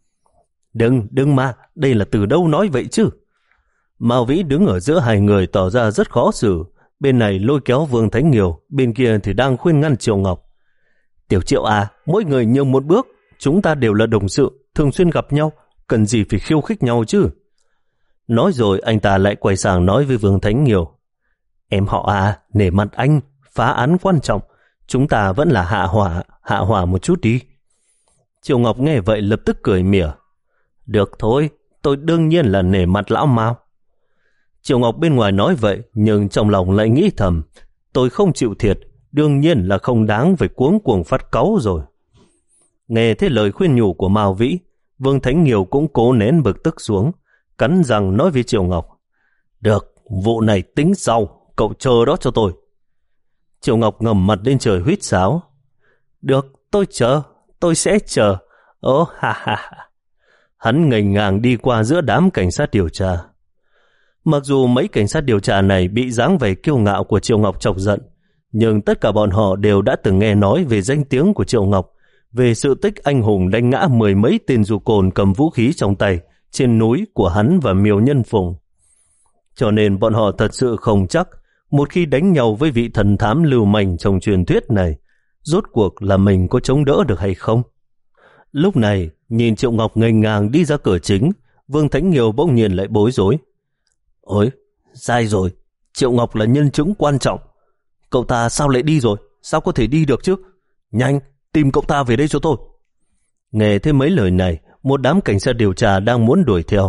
Đừng, đừng mà, đây là từ đâu nói vậy chứ? Mao Vĩ đứng ở giữa hai người tỏ ra rất khó xử. Bên này lôi kéo Vương Thánh Nghiêu, bên kia thì đang khuyên ngăn Triệu Ngọc. Tiểu Triệu à, mỗi người nhường một bước. Chúng ta đều là đồng sự, thường xuyên gặp nhau, cần gì phải khiêu khích nhau chứ? Nói rồi anh ta lại quay sang nói với Vương Thánh Nghiêu. Em họ à, nể mặt anh, phá án quan trọng. Chúng ta vẫn là hạ hỏa, hạ hỏa một chút đi. Triệu Ngọc nghe vậy lập tức cười mỉa. Được thôi, tôi đương nhiên là nể mặt lão Mao. Triệu Ngọc bên ngoài nói vậy, nhưng trong lòng lại nghĩ thầm. Tôi không chịu thiệt, đương nhiên là không đáng phải cuống cuồng phát cáu rồi. Nghe thế lời khuyên nhủ của Mao Vĩ, Vương Thánh Nghiêu cũng cố nén bực tức xuống, cắn răng nói với Triệu Ngọc. Được, vụ này tính sau, cậu chờ đó cho tôi. Triệu Ngọc ngẩng mặt lên trời huýt sáo. Được, tôi chờ, tôi sẽ chờ. Ồ ha ha ha. Hắn ngây ngàng đi qua giữa đám cảnh sát điều tra. Mặc dù mấy cảnh sát điều tra này bị dáng vẻ kiêu ngạo của Triệu Ngọc chọc giận, nhưng tất cả bọn họ đều đã từng nghe nói về danh tiếng của Triệu Ngọc, về sự tích anh hùng đánh ngã mười mấy tên du côn cầm vũ khí trong tay trên núi của hắn và Miêu Nhân Phùng. Cho nên bọn họ thật sự không chắc một khi đánh nhau với vị thần thám lưu manh trong truyền thuyết này, rốt cuộc là mình có chống đỡ được hay không. Lúc này, nhìn Triệu Ngọc ngây ngang đi ra cửa chính, Vương Thánh Nghiêu bỗng nhiên lại bối rối. Ôi, sai rồi, Triệu Ngọc là nhân chứng quan trọng. Cậu ta sao lại đi rồi? Sao có thể đi được chứ? Nhanh, tìm cậu ta về đây cho tôi. Nghe thêm mấy lời này, một đám cảnh sát điều tra đang muốn đuổi theo.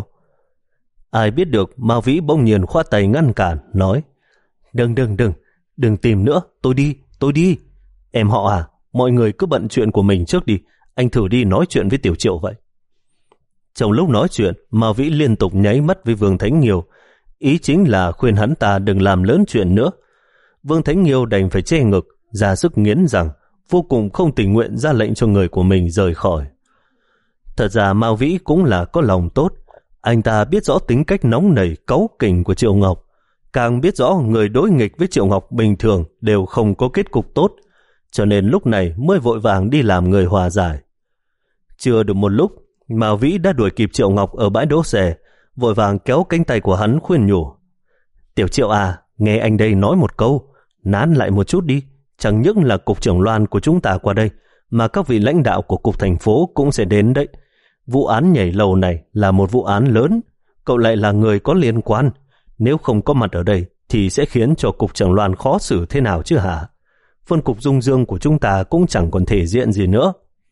Ai biết được Mao Vĩ bỗng nhiên khoát tay ngăn cản, nói. Đừng, đừng, đừng, đừng tìm nữa, tôi đi, tôi đi. Em họ à, mọi người cứ bận chuyện của mình trước đi, anh thử đi nói chuyện với Tiểu Triệu vậy. Trong lúc nói chuyện, Mao Vĩ liên tục nháy mắt với Vương Thánh Nghiêu, ý chính là khuyên hắn ta đừng làm lớn chuyện nữa. Vương Thánh Nghiêu đành phải che ngực, ra sức nghiến rằng vô cùng không tình nguyện ra lệnh cho người của mình rời khỏi. Thật ra Mao Vĩ cũng là có lòng tốt, anh ta biết rõ tính cách nóng nảy cáu kỉnh của Triệu Ngọc, càng biết rõ người đối nghịch với Triệu Ngọc bình thường đều không có kết cục tốt, cho nên lúc này mới vội vàng đi làm người hòa giải. Chưa được một lúc, Mao Vĩ đã đuổi kịp Triệu Ngọc ở bãi đỗ xe, vội vàng kéo cánh tay của hắn khuyên nhủ. Tiểu Triệu à, nghe anh đây nói một câu, nán lại một chút đi, chẳng những là cục trưởng Loan của chúng ta qua đây, mà các vị lãnh đạo của cục thành phố cũng sẽ đến đấy. Vụ án nhảy lầu này là một vụ án lớn, cậu lại là người có liên quan, nếu không có mặt ở đây thì sẽ khiến cho cục trưởng Loan khó xử thế nào chứ hả? Phân cục Dung Dương của chúng ta cũng chẳng còn thể diện gì nữa.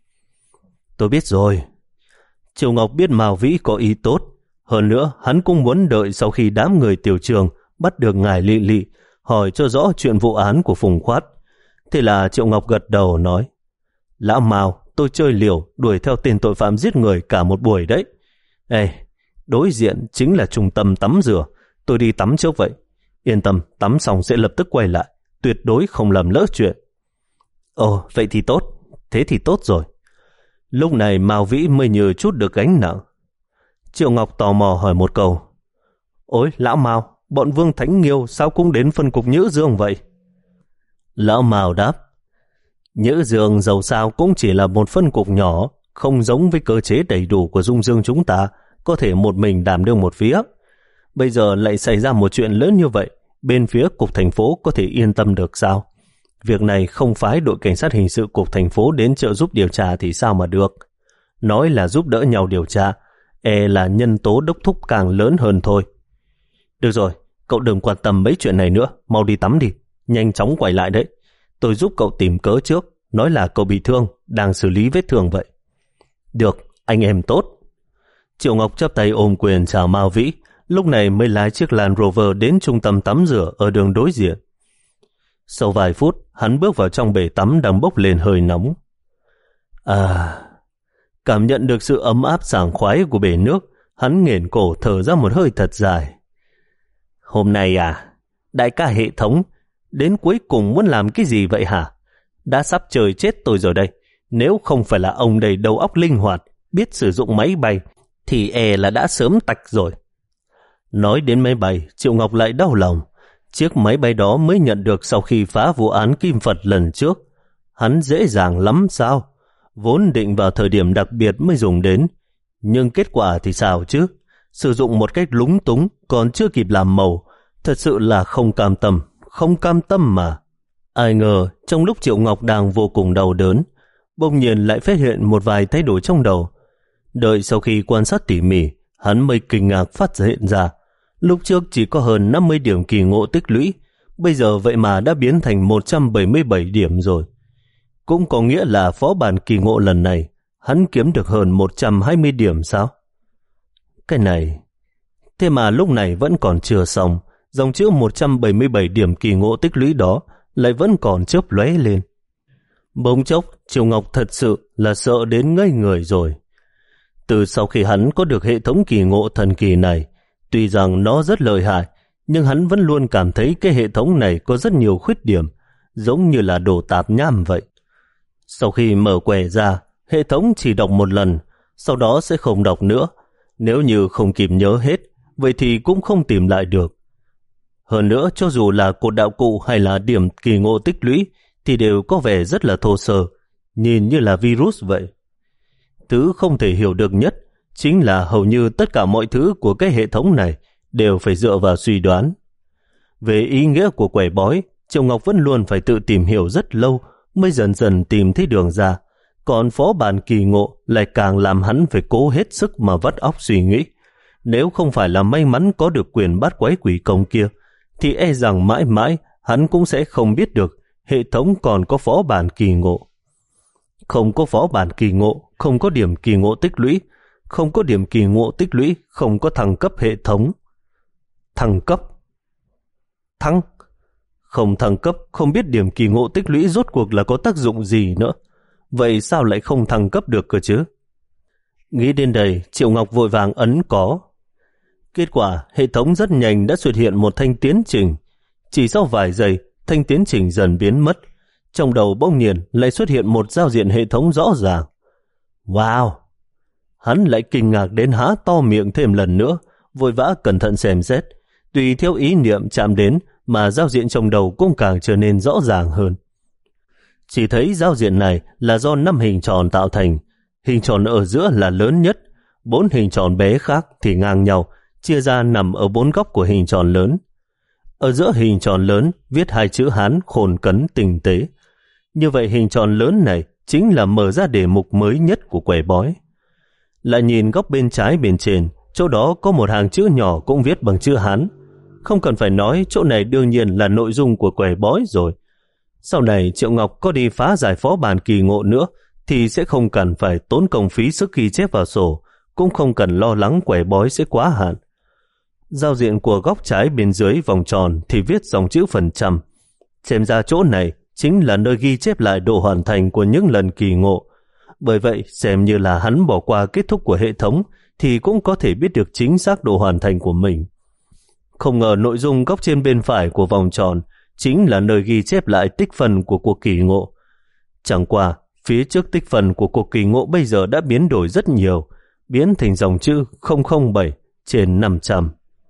Tôi biết rồi. Triệu Ngọc biết Mao Vĩ có ý tốt, hơn nữa hắn cũng muốn đợi sau khi đám người Tiểu Trường bắt được ngài Lị Lị, hỏi cho rõ chuyện vụ án của Phùng Khoát. Thế là Triệu Ngọc gật đầu nói, Lão Mao, tôi chơi liều đuổi theo tên tội phạm giết người cả một buổi đấy. Ê, đối diện chính là trung tâm tắm rửa, tôi đi tắm trước vậy. Yên tâm, tắm xong sẽ lập tức quay lại, tuyệt đối không làm lỡ chuyện. Ồ, vậy thì tốt, thế thì tốt rồi. Lúc này Mao Vĩ mới như chút được gánh nặng. Triệu Ngọc tò mò hỏi một câu. Ôi, Lão Mao, bọn Vương Thánh Nghiêu sao cũng đến phân cục Nhữ Dương vậy? Lão Mao đáp, Nhữ Dương dầu sao cũng chỉ là một phân cục nhỏ, không giống với cơ chế đầy đủ của Dung Dương chúng ta, có thể một mình đảm đương một phía. Bây giờ lại xảy ra một chuyện lớn như vậy, bên phía cục thành phố có thể yên tâm được sao? Việc này không phái đội cảnh sát hình sự cục thành phố đến trợ giúp điều tra thì sao mà được? Nói là giúp đỡ nhau điều tra, e là nhân tố đốc thúc càng lớn hơn thôi. Được rồi, cậu đừng quan tâm mấy chuyện này nữa, mau đi tắm đi, nhanh chóng quay lại đấy. Tôi giúp cậu tìm cớ trước, nói là cậu bị thương, đang xử lý vết thương vậy. Được, anh em tốt. Triệu Ngọc chắp tay ôm quyền chào Mao Vĩ, lúc này mới lái chiếc Land Rover đến trung tâm tắm rửa ở đường đối diện. Sau vài phút, hắn bước vào trong bể tắm đang bốc lên hơi nóng. À, cảm nhận được sự ấm áp sảng khoái của bể nước, hắn nghển cổ thở ra một hơi thật dài. Hôm nay à, đại ca hệ thống, đến cuối cùng muốn làm cái gì vậy hả? Đã sắp trời chết tôi rồi đây. Nếu không phải là ông đầy đầu óc linh hoạt, biết sử dụng máy bay, thì e là đã sớm tạch rồi. Nói đến máy bay, Triệu Ngọc lại đau lòng. Chiếc máy bay đó mới nhận được sau khi phá vụ án Kim Phật lần trước. Hắn dễ dàng lắm sao? Vốn định vào thời điểm đặc biệt mới dùng đến. Nhưng kết quả thì sao chứ? Sử dụng một cách lúng túng, còn chưa kịp làm màu. Thật sự là không cam tâm, không cam tâm mà. Ai ngờ, trong lúc Triệu Ngọc đang vô cùng đau đớn, bỗng nhiên lại phát hiện một vài thay đổi trong đầu. Đợi sau khi quan sát tỉ mỉ, hắn mới kinh ngạc phát hiện ra. Lúc trước chỉ có hơn năm mươi điểm kỳ ngộ tích lũy, bây giờ vậy mà đã biến thành một trăm bảy mươi bảy điểm rồi. Cũng có nghĩa là phó bản kỳ ngộ lần này, hắn kiếm được hơn một trăm hai mươi điểm sao? Cái này... Thế mà lúc này vẫn còn chưa xong, dòng chữ một trăm bảy mươi bảy điểm kỳ ngộ tích lũy đó lại vẫn còn chớp lóe lên. Bỗng chốc, Triệu Ngọc thật sự là sợ đến ngây người rồi. Từ sau khi hắn có được hệ thống kỳ ngộ thần kỳ này, tuy rằng nó rất lợi hại, nhưng hắn vẫn luôn cảm thấy cái hệ thống này có rất nhiều khuyết điểm, giống như là đồ tạp nham vậy. Sau khi mở quẻ ra, hệ thống chỉ đọc một lần, sau đó sẽ không đọc nữa. Nếu như không kịp nhớ hết, vậy thì cũng không tìm lại được. Hơn nữa, cho dù là cột đạo cụ hay là điểm kỳ ngộ tích lũy, thì đều có vẻ rất là thô sơ, nhìn như là virus vậy. Thứ không thể hiểu được nhất chính là hầu như tất cả mọi thứ của cái hệ thống này đều phải dựa vào suy đoán. Về ý nghĩa của quẻ bói, Triệu Ngọc vẫn luôn phải tự tìm hiểu rất lâu mới dần dần tìm thấy đường ra. Còn phó bản kỳ ngộ lại càng làm hắn phải cố hết sức mà vắt óc suy nghĩ. Nếu không phải là may mắn có được quyền bắt quái quỷ công kia, thì e rằng mãi mãi hắn cũng sẽ không biết được hệ thống còn có phó bản kỳ ngộ. Không có phó bản kỳ ngộ, không có điểm kỳ ngộ tích lũy, không có điểm kỳ ngộ tích lũy, không có thăng cấp hệ thống. Thăng cấp? Thăng? Không thăng cấp, không biết điểm kỳ ngộ tích lũy rốt cuộc là có tác dụng gì nữa. Vậy sao lại không thăng cấp được cơ chứ? Nghĩ đến đây, Triệu Ngọc vội vàng ấn có. Kết quả, hệ thống rất nhanh đã xuất hiện một thanh tiến trình. Chỉ sau vài giây, thanh tiến trình dần biến mất. Trong đầu bỗng nhiên lại xuất hiện một giao diện hệ thống rõ ràng. Wow! Hắn lại kinh ngạc đến há to miệng thêm lần nữa, vội vã cẩn thận xem xét. Tùy theo ý niệm chạm đến mà giao diện trong đầu cũng càng trở nên rõ ràng hơn. Chỉ thấy giao diện này là do năm hình tròn tạo thành. Hình tròn ở giữa là lớn nhất, bốn hình tròn bé khác thì ngang nhau, chia ra nằm ở bốn góc của hình tròn lớn. Ở giữa hình tròn lớn viết hai chữ Hán khôn cấn tinh tế. Như vậy hình tròn lớn này chính là mở ra đề mục mới nhất của quẻ bói. Lại nhìn góc bên trái bên trên, chỗ đó có một hàng chữ nhỏ cũng viết bằng chữ Hán. Không cần phải nói, chỗ này đương nhiên là nội dung của quẻ bói rồi. Sau này Triệu Ngọc có đi phá giải phó bản kỳ ngộ nữa thì sẽ không cần phải tốn công phí sức ghi chép vào sổ, cũng không cần lo lắng quẻ bói sẽ quá hạn. Giao diện của góc trái bên dưới vòng tròn thì viết dòng chữ phần trăm. Xem ra chỗ này chính là nơi ghi chép lại độ hoàn thành của những lần kỳ ngộ. Bởi vậy, xem như là hắn bỏ qua kết thúc của hệ thống thì cũng có thể biết được chính xác độ hoàn thành của mình. Không ngờ nội dung góc trên bên phải của vòng tròn chính là nơi ghi chép lại tích phân của cuộc kỳ ngộ. Chẳng qua, phía trước tích phân của cuộc kỳ ngộ bây giờ đã biến đổi rất nhiều, biến thành dòng chữ không không bảy trên năm trăm.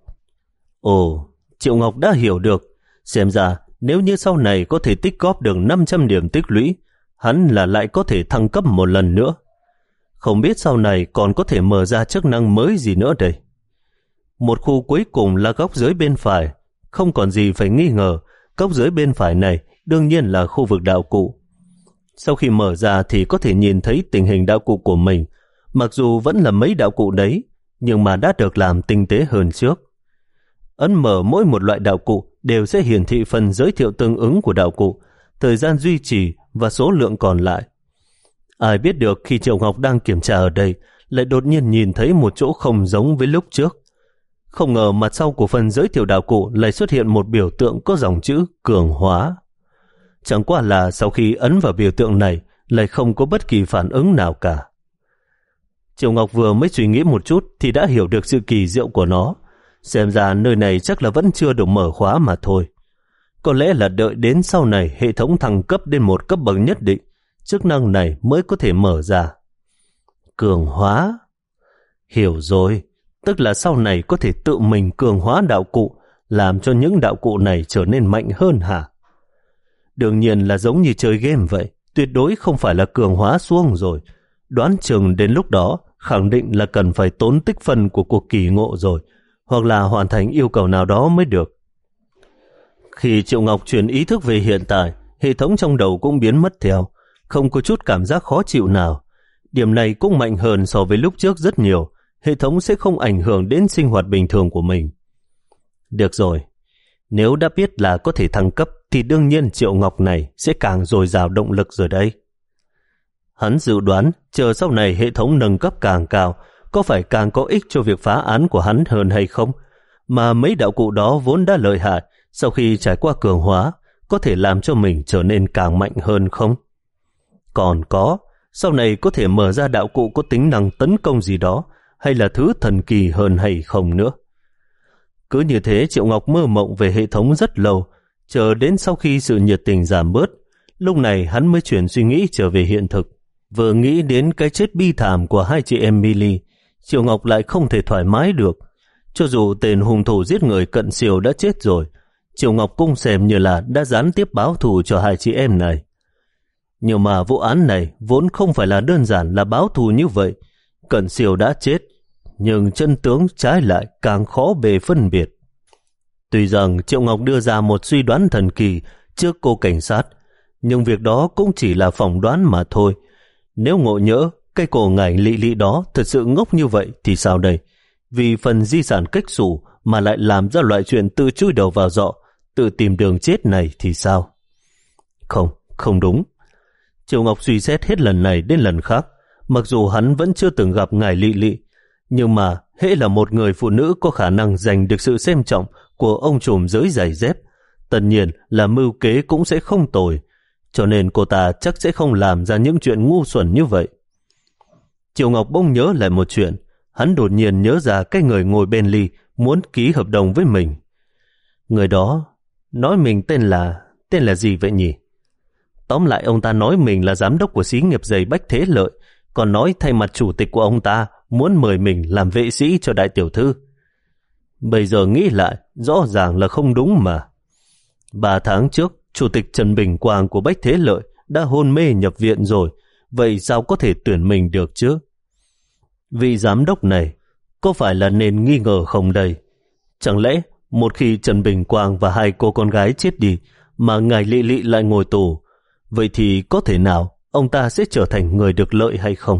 Ồ, Triệu Ngọc đã hiểu được. Xem ra, nếu như sau này có thể tích góp được năm trăm điểm tích lũy, hắn là lại có thể thăng cấp một lần nữa. Không biết sau này còn có thể mở ra chức năng mới gì nữa đây. Một khu cuối cùng là góc dưới bên phải. Không còn gì phải nghi ngờ, góc dưới bên phải này đương nhiên là khu vực đạo cụ. Sau khi mở ra thì có thể nhìn thấy tình hình đạo cụ của mình. Mặc dù vẫn là mấy đạo cụ đấy, nhưng mà đã được làm tinh tế hơn trước. Ấn mở mỗi một loại đạo cụ đều sẽ hiển thị phần giới thiệu tương ứng của đạo cụ, thời gian duy trì và số lượng còn lại. Ai biết được khi Triệu Ngọc đang kiểm tra ở đây, lại đột nhiên nhìn thấy một chỗ không giống với lúc trước. Không ngờ mặt sau của phần giới thiệu đạo cụ lại xuất hiện một biểu tượng có dòng chữ cường hóa. Chẳng qua là sau khi ấn vào biểu tượng này, lại không có bất kỳ phản ứng nào cả. Triệu Ngọc vừa mới suy nghĩ một chút thì đã hiểu được sự kỳ diệu của nó. Xem ra nơi này chắc là vẫn chưa được mở khóa mà thôi. Có lẽ là đợi đến sau này hệ thống thăng cấp đến một cấp bậc nhất định, chức năng này mới có thể mở ra. Cường hóa? Hiểu rồi, tức là sau này có thể tự mình cường hóa đạo cụ, làm cho những đạo cụ này trở nên mạnh hơn hả? Đương nhiên là giống như chơi game vậy, tuyệt đối không phải là cường hóa xuống rồi. Đoán chừng đến lúc đó khẳng định là cần phải tốn tích phân của cuộc kỳ ngộ rồi, hoặc là hoàn thành yêu cầu nào đó mới được. Khi Triệu Ngọc chuyển ý thức về hiện tại, hệ thống trong đầu cũng biến mất theo, không có chút cảm giác khó chịu nào. Điểm này cũng mạnh hơn so với lúc trước rất nhiều, hệ thống sẽ không ảnh hưởng đến sinh hoạt bình thường của mình. Được rồi, nếu đã biết là có thể thăng cấp thì đương nhiên Triệu Ngọc này sẽ càng dồi dào động lực rồi đây. Hắn dự đoán chờ sau này hệ thống nâng cấp càng cao, có phải càng có ích cho việc phá án của hắn hơn hay không? Mà mấy đạo cụ đó vốn đã lợi hại, sau khi trải qua cường hóa, có thể làm cho mình trở nên càng mạnh hơn không? Còn có, sau này có thể mở ra đạo cụ có tính năng tấn công gì đó, hay là thứ thần kỳ hơn hay không nữa. Cứ như thế Triệu Ngọc mơ mộng về hệ thống rất lâu, chờ đến sau khi sự nhiệt tình giảm bớt, lúc này hắn mới chuyển suy nghĩ trở về hiện thực. Vừa nghĩ đến cái chết bi thảm của hai chị em Milly, Triệu Ngọc lại không thể thoải mái được. Cho dù tên hung thủ giết người cận siêu đã chết rồi, Triệu Ngọc cũng xem như là đã gián tiếp báo thù cho hai chị em này. Nhưng mà vụ án này vốn không phải là đơn giản là báo thù như vậy. Cận siêu đã chết, nhưng chân tướng trái lại càng khó bề phân biệt. Tuy rằng Triệu Ngọc đưa ra một suy đoán thần kỳ trước cô cảnh sát, nhưng việc đó cũng chỉ là phỏng đoán mà thôi. Nếu ngộ nhỡ cái cô ngải lị lị đó thật sự ngốc như vậy thì sao đây? Vì phần di sản cách xù mà lại làm ra loại chuyện tự chui đầu vào rọ, tự tìm đường chết này thì sao? Không, không đúng. Triệu Ngọc suy xét hết lần này đến lần khác, mặc dù hắn vẫn chưa từng gặp ngải lị lị, nhưng mà hễ là một người phụ nữ có khả năng giành được sự xem trọng của ông trùm giới giày dép, tất nhiên là mưu kế cũng sẽ không tồi, cho nên cô ta chắc sẽ không làm ra những chuyện ngu xuẩn như vậy. Triệu Ngọc bỗng nhớ lại một chuyện, hắn đột nhiên nhớ ra cái người ngồi bên ly muốn ký hợp đồng với mình. Người đó nói mình tên là tên là gì vậy nhỉ? Tóm lại ông ta nói mình là giám đốc của xí nghiệp giày Bách Thế Lợi, còn nói thay mặt chủ tịch của ông ta muốn mời mình làm vệ sĩ cho đại tiểu thư. Bây giờ nghĩ lại, rõ ràng là không đúng mà. Ba tháng trước, chủ tịch Trần Bình Quang của Bách Thế Lợi đã hôn mê nhập viện rồi, vậy sao có thể tuyển mình được chứ? Vị giám đốc này có phải là nên nghi ngờ không đây? Chẳng lẽ một khi Trần Bình Quang và hai cô con gái chết đi mà ngài Lị Lị lại ngồi tù, vậy thì có thể nào ông ta sẽ trở thành người được lợi hay không?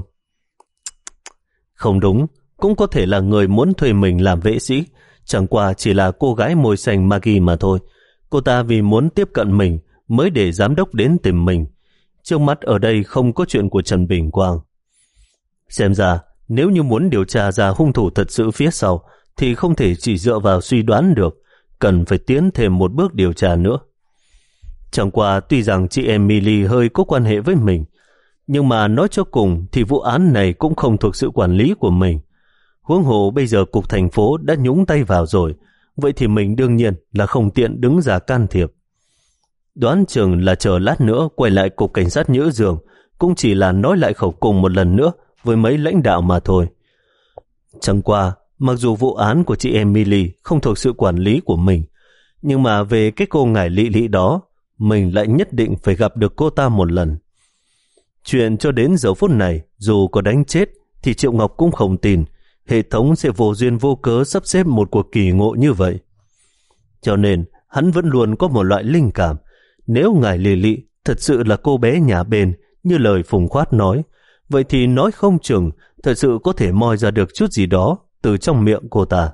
Không đúng, cũng có thể là người muốn thuê mình làm vệ sĩ, chẳng qua chỉ là cô gái môi xanh Maggie mà thôi. Cô ta vì muốn tiếp cận mình mới để giám đốc đến tìm mình. Trước mắt ở đây không có chuyện của Trần Bình Quang. Xem ra, nếu như muốn điều tra ra hung thủ thật sự phía sau, thì không thể chỉ dựa vào suy đoán được, cần phải tiến thêm một bước điều tra nữa. Chẳng qua tuy rằng chị Emily hơi có quan hệ với mình, nhưng mà nói cho cùng thì vụ án này cũng không thuộc sự quản lý của mình. Huống hồ bây giờ cục thành phố đã nhúng tay vào rồi, vậy thì mình đương nhiên là không tiện đứng ra can thiệp. Đoán chừng là chờ lát nữa quay lại cục cảnh sát Nhữ Dương, cũng chỉ là nói lại khẩu cùng một lần nữa với mấy lãnh đạo mà thôi. Chẳng qua, mặc dù vụ án của chị Emily không thuộc sự quản lý của mình, nhưng mà về cái cô ngải Lị Lị đó, mình lại nhất định phải gặp được cô ta một lần. Chuyện cho đến giờ phút này, dù có đánh chết thì Triệu Ngọc cũng không tin hệ thống sẽ vô duyên vô cớ sắp xếp một cuộc kỳ ngộ như vậy. Cho nên hắn vẫn luôn có một loại linh cảm, nếu ngài Lị Lị thật sự là cô bé nhà bên như lời Phùng Khoát nói, vậy thì nói không chừng thật sự có thể moi ra được chút gì đó từ trong miệng cô ta.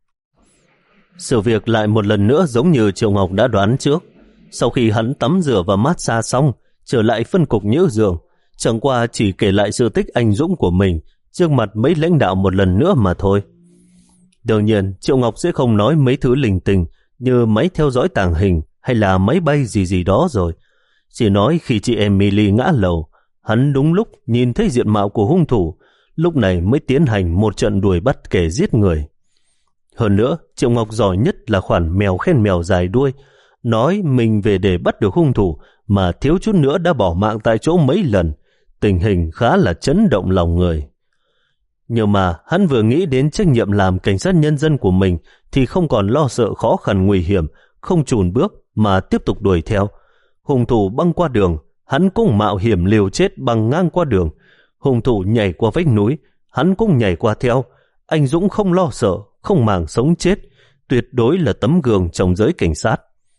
Sự việc lại một lần nữa giống như Triệu Ngọc đã đoán trước. Sau khi hắn tắm rửa và massage xong, trở lại phân cục Nhữ Dương, chẳng qua chỉ kể lại sự tích anh dũng của mình trước mặt mấy lãnh đạo một lần nữa mà thôi. Đương nhiên, Triệu Ngọc sẽ không nói mấy thứ linh tinh như máy theo dõi tàng hình hay là máy bay gì gì đó rồi. Chỉ nói khi chị Emily ngã lầu, hắn đúng lúc nhìn thấy diện mạo của hung thủ, lúc này mới tiến hành một trận đuổi bắt kẻ giết người. Hơn nữa, Triệu Ngọc giỏi nhất là khoản mèo khen mèo dài đuôi, nói mình về để bắt được hung thủ mà thiếu chút nữa đã bỏ mạng tại chỗ mấy lần. Tình hình khá là chấn động lòng người. Nhưng mà hắn vừa nghĩ đến trách nhiệm làm cảnh sát nhân dân của mình thì không còn lo sợ khó khăn nguy hiểm, không chùn bước mà tiếp tục đuổi theo. Hung thủ băng qua đường, hắn cũng mạo hiểm liều chết băng ngang qua đường. Hung thủ nhảy qua vách núi, hắn cũng nhảy qua theo. Anh Dũng không lo sợ, không màng sống chết, tuyệt đối là tấm gương trong giới cảnh sát.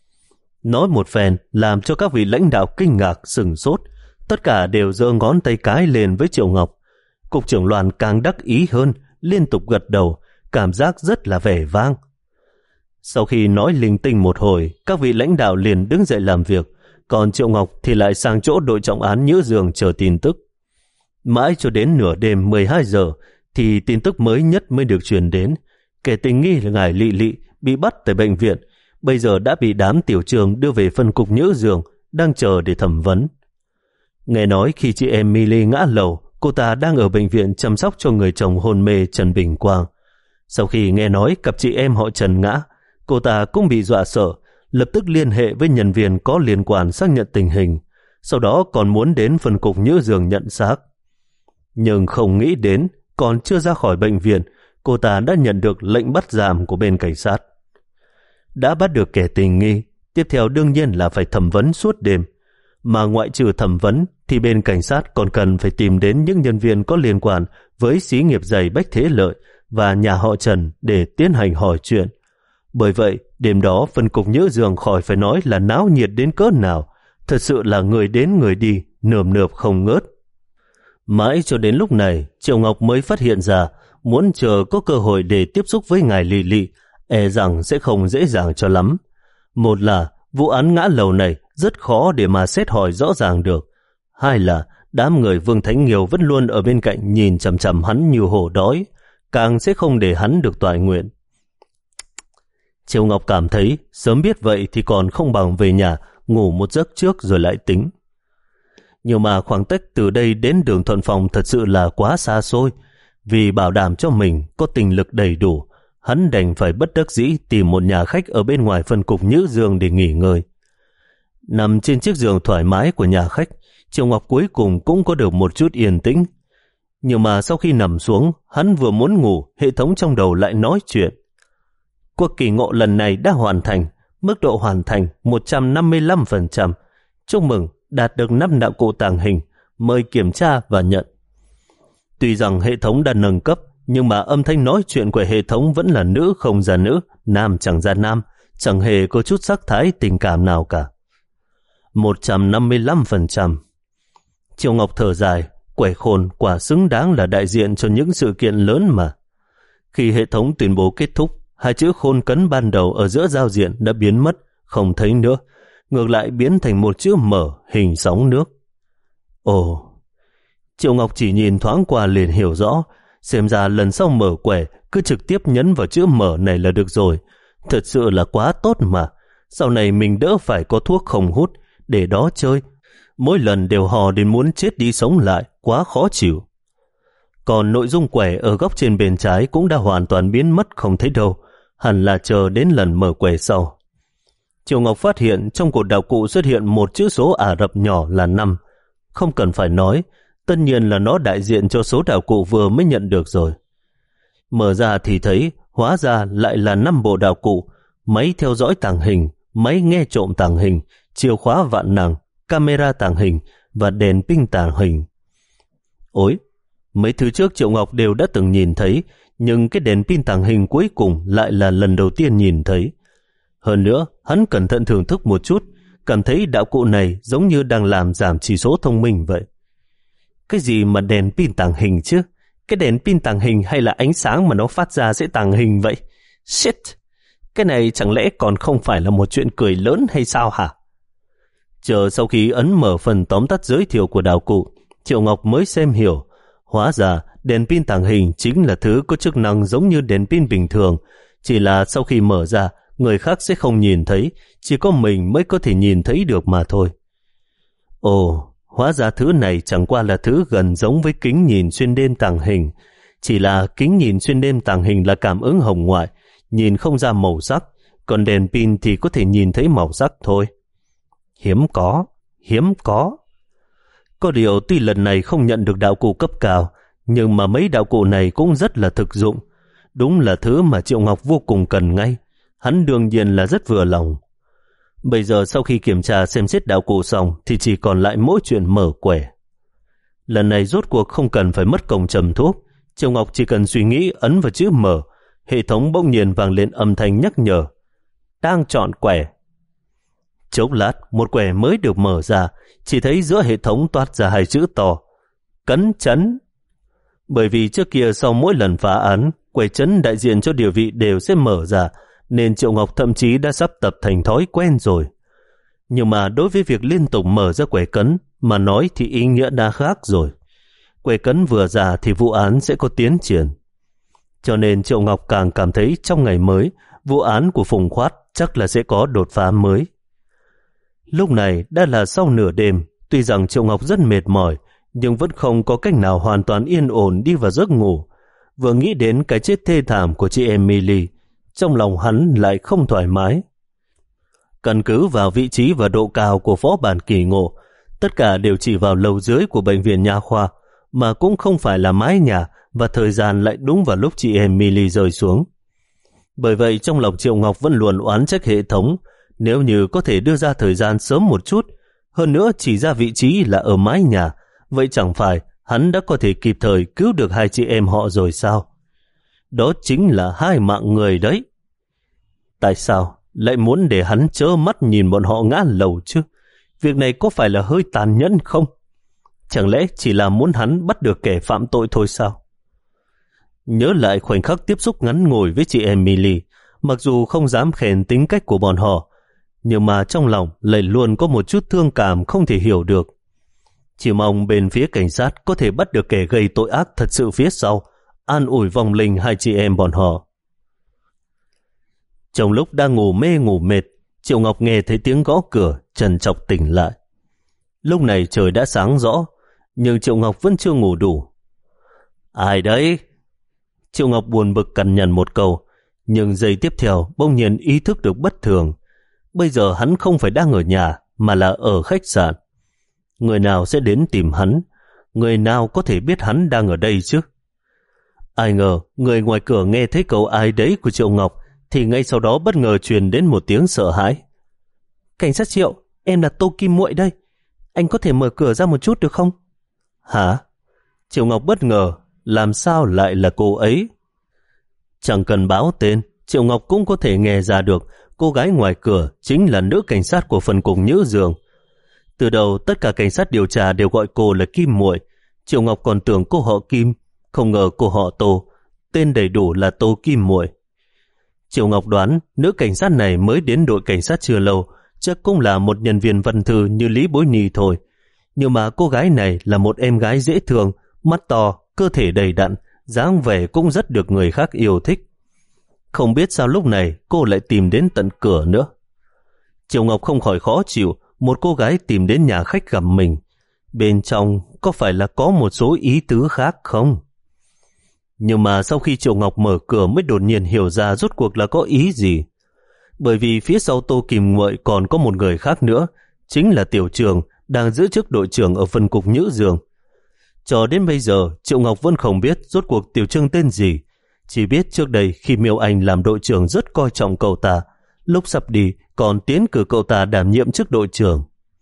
Nói một phen làm cho các vị lãnh đạo kinh ngạc sửng sốt, tất cả đều giơ ngón tay cái lên với Triệu Ngọc. Cục trưởng Loan càng đắc ý hơn, liên tục gật đầu, cảm giác rất là vẻ vang. Sau khi nói linh tinh một hồi, các vị lãnh đạo liền đứng dậy làm việc, còn Triệu Ngọc thì lại sang chỗ đội trọng án Nhữ Dương chờ tin tức. Mãi cho đến nửa đêm mười hai giờ thì tin tức mới nhất mới được truyền đến. Kẻ tình nghi là ngài Lị Lị bị bắt tại bệnh viện, bây giờ đã bị đám tiểu trường đưa về phân cục Nhữ Dương, đang chờ để thẩm vấn. Nghe nói khi chị em Milly ngã lầu, cô ta đang ở bệnh viện chăm sóc cho người chồng hôn mê Trần Bình Quang. Sau khi nghe nói cặp chị em họ Trần ngã, cô ta cũng bị dọa sợ, lập tức liên hệ với nhân viên có liên quan xác nhận tình hình, sau đó còn muốn đến phân cục Nhữ Dương nhận xác. Nhưng không nghĩ đến, còn chưa ra khỏi bệnh viện, cô ta đã nhận được lệnh bắt giam của bên cảnh sát. Đã bắt được kẻ tình nghi, tiếp theo đương nhiên là phải thẩm vấn suốt đêm. Mà ngoại trừ thẩm vấn thì bên cảnh sát còn cần phải tìm đến những nhân viên có liên quan với xí nghiệp giày Bách Thế Lợi và nhà họ Trần để tiến hành hỏi chuyện. Bởi vậy, đêm đó phân cục Nhữ Dương khỏi phải nói là náo nhiệt đến cỡ nào, thật sự là người đến người đi, nườm nượp không ngớt. Mãi cho đến lúc này, Triệu Ngọc mới phát hiện ra muốn chờ có cơ hội để tiếp xúc với ngài Lị Lị, e rằng sẽ không dễ dàng cho lắm. Một là vụ án ngã lầu này rất khó để mà xét hỏi rõ ràng được. Hai là đám người Vương Thánh Nghiêu vẫn luôn ở bên cạnh nhìn chằm chằm hắn như hổ đói, càng sẽ không để hắn được toại nguyện. Triệu Ngọc cảm thấy sớm biết vậy thì còn không bằng về nhà ngủ một giấc trước rồi lại tính. Nhưng mà khoảng cách từ đây đến đường Thuận Phong thật sự là quá xa xôi. Vì bảo đảm cho mình có tình lực đầy đủ, hắn đành phải bất đắc dĩ tìm một nhà khách ở bên ngoài phân cục Nhữ Dương để nghỉ ngơi. Nằm trên chiếc giường thoải mái của nhà khách, Triệu Ngọc cuối cùng cũng có được một chút yên tĩnh. Nhưng mà sau khi nằm xuống, hắn vừa muốn ngủ, hệ thống trong đầu lại nói chuyện. Cuộc kỳ ngộ lần này đã hoàn thành, mức độ hoàn thành một trăm năm mươi lăm phần trăm. Chúc mừng, đạt được năm đạo cụ tàng hình, mời kiểm tra và nhận. Tuy rằng hệ thống đã nâng cấp, nhưng mà âm thanh nói chuyện của hệ thống vẫn là nữ không ra nữ, nam chẳng ra nam, chẳng hề có chút sắc thái tình cảm nào cả. một trăm năm mươi lăm phần trăm. Triệu Ngọc thở dài, quẻ khôn quả xứng đáng là đại diện cho những sự kiện lớn mà. Khi hệ thống tuyên bố kết thúc, hai chữ khôn cấn ban đầu ở giữa giao diện đã biến mất, không thấy nữa, ngược lại biến thành một chữ mở hình sóng nước. Ồ! Triệu Ngọc chỉ nhìn thoáng qua liền hiểu rõ, xem ra lần sau mở quẻ cứ trực tiếp nhấn vào chữ mở này là được rồi. Thật sự là quá tốt mà. Sau này mình đỡ phải có thuốc không hút để đó chơi. Mỗi lần đều hò đến muốn chết đi sống lại, quá khó chịu. Còn nội dung quẻ ở góc trên bên trái cũng đã hoàn toàn biến mất không thấy đâu, hẳn là chờ đến lần mở quẻ sau. Triệu Ngọc phát hiện trong cột đạo cụ xuất hiện một chữ số Ả Rập nhỏ là năm. Không cần phải nói, tất nhiên là nó đại diện cho số đạo cụ vừa mới nhận được rồi. Mở ra thì thấy, hóa ra lại là năm bộ đạo cụ: máy theo dõi tàng hình, máy nghe trộm tàng hình, chìa khóa vạn năng, camera tàng hình và đèn pin tàng hình. Ôi, mấy thứ trước Triệu Ngọc đều đã từng nhìn thấy, nhưng cái đèn pin tàng hình cuối cùng lại là lần đầu tiên nhìn thấy. Hơn nữa, hắn cẩn thận thưởng thức một chút, cảm thấy đạo cụ này giống như đang làm giảm chỉ số thông minh vậy. Cái gì mà đèn pin tàng hình chứ? Cái đèn pin tàng hình hay là ánh sáng mà nó phát ra sẽ tàng hình vậy? Shit! Cái này chẳng lẽ còn không phải là một chuyện cười lớn hay sao hả? Chờ sau khi ấn mở phần tóm tắt giới thiệu của đạo cụ, Triệu Ngọc mới xem hiểu. Hóa ra đèn pin tàng hình chính là thứ có chức năng giống như đèn pin bình thường, chỉ là sau khi mở ra, người khác sẽ không nhìn thấy, chỉ có mình mới có thể nhìn thấy được mà thôi. Ồ, hóa ra thứ này chẳng qua là thứ gần giống với kính nhìn xuyên đêm tàng hình, chỉ là kính nhìn xuyên đêm tàng hình là cảm ứng hồng ngoại, nhìn không ra màu sắc, còn đèn pin thì có thể nhìn thấy màu sắc thôi. Hiếm có, hiếm có. Có điều tuy lần này không nhận được đạo cụ cấp cao, nhưng mà mấy đạo cụ này cũng rất là thực dụng. Đúng là thứ mà Triệu Ngọc vô cùng cần ngay. Hắn đương nhiên là rất vừa lòng. Bây giờ sau khi kiểm tra xem xét đạo cụ xong thì chỉ còn lại mỗi chuyện mở quẻ. Lần này rốt cuộc không cần phải mất công trầm thuốc. Triệu Ngọc chỉ cần suy nghĩ ấn vào chữ mở, hệ thống bỗng nhiên vang lên âm thanh nhắc nhở. Đang chọn quẻ. Chốc lát, một quẻ mới được mở ra, chỉ thấy giữa hệ thống toát ra hai chữ to. Cấn chấn. Bởi vì trước kia sau mỗi lần phá án, quẻ chấn đại diện cho địa vị đều sẽ mở ra, nên Triệu Ngọc thậm chí đã sắp tập thành thói quen rồi. Nhưng mà đối với việc liên tục mở ra quẻ cấn mà nói thì ý nghĩa đã khác rồi. Quẻ cấn vừa ra thì vụ án sẽ có tiến triển. Cho nên Triệu Ngọc càng cảm thấy trong ngày mới, vụ án của Phùng Khoát chắc là sẽ có đột phá mới. Lúc này đã là sau nửa đêm, tuy rằng Triệu Ngọc rất mệt mỏi, nhưng vẫn không có cách nào hoàn toàn yên ổn đi vào giấc ngủ. Vừa nghĩ đến cái chết thê thảm của chị Emily, trong lòng hắn lại không thoải mái. Căn cứ vào vị trí và độ cao của phó bản Kỳ Ngộ, tất cả đều chỉ vào lầu dưới của bệnh viện nha khoa, mà cũng không phải là mái nhà, và thời gian lại đúng vào lúc chị Emily rơi xuống. Bởi vậy trong lòng Triệu Ngọc vẫn luôn oán trách hệ thống, nếu như có thể đưa ra thời gian sớm một chút, hơn nữa chỉ ra vị trí là ở mái nhà, vậy chẳng phải hắn đã có thể kịp thời cứu được hai chị em họ rồi sao? Đó chính là hai mạng người đấy. Tại sao lại muốn để hắn trơ mắt nhìn bọn họ ngã lầu chứ? Việc này có phải là hơi tàn nhẫn không? Chẳng lẽ chỉ là muốn hắn bắt được kẻ phạm tội thôi sao? Nhớ lại khoảnh khắc tiếp xúc ngắn ngủi với chị Emily, mặc dù không dám khen tính cách của bọn họ, nhưng mà trong lòng lại luôn có một chút thương cảm không thể hiểu được. Chỉ mong bên phía cảnh sát có thể bắt được kẻ gây tội ác thật sự phía sau, an ủi vong linh hai chị em bọn họ. Trong lúc đang ngủ mê ngủ mệt, Triệu Ngọc nghe thấy tiếng gõ cửa, trằn trọc tỉnh lại. Lúc này trời đã sáng rõ, nhưng Triệu Ngọc vẫn chưa ngủ đủ. Ai đấy? Triệu Ngọc buồn bực cằn nhằn một câu, nhưng giây tiếp theo bỗng nhiên ý thức được bất thường. Bây giờ hắn không phải đang ở nhà, mà là ở khách sạn. Người nào sẽ đến tìm hắn? Người nào có thể biết hắn đang ở đây chứ? Ai ngờ, người ngoài cửa nghe thấy câu ai đấy của Triệu Ngọc, thì ngay sau đó bất ngờ truyền đến một tiếng sợ hãi. Cảnh sát Triệu, em là Tô Kim Muội đây. Anh có thể mở cửa ra một chút được không? Hả? Triệu Ngọc bất ngờ, làm sao lại là cô ấy? Chẳng cần báo tên, Triệu Ngọc cũng có thể nghe ra được cô gái ngoài cửa chính là nữ cảnh sát của phân cục Nhữ Dương. Từ đầu tất cả cảnh sát điều tra đều gọi cô là Kim Muội. Triệu Ngọc còn tưởng cô họ Kim, không ngờ cô họ Tô, tên đầy đủ là Tô Kim Muội. Triệu Ngọc đoán nữ cảnh sát này mới đến đội cảnh sát chưa lâu, chắc cũng là một nhân viên văn thư như Lý Bối Nhi thôi. Nhưng mà cô gái này là một em gái dễ thương, mắt to, cơ thể đầy đặn, dáng vẻ cũng rất được người khác yêu thích. Không biết sao lúc này cô lại tìm đến tận cửa nữa. Triệu Ngọc không khỏi khó chịu, một cô gái tìm đến nhà khách gặp mình. Bên trong có phải là có một số ý tứ khác không? Nhưng mà sau khi Triệu Ngọc mở cửa mới đột nhiên hiểu ra rốt cuộc là có ý gì. Bởi vì phía sau Tô Kim Muội còn có một người khác nữa, chính là Tiểu Trường đang giữ chức đội trưởng ở phân cục Nhữ Dương. Cho đến bây giờ, Triệu Ngọc vẫn không biết rốt cuộc Tiểu Trường tên gì. Chỉ biết trước đây khi Miêu Anh làm đội trưởng rất coi trọng cậu ta, lúc sắp đi còn tiến cử cậu ta đảm nhiệm chức đội trưởng.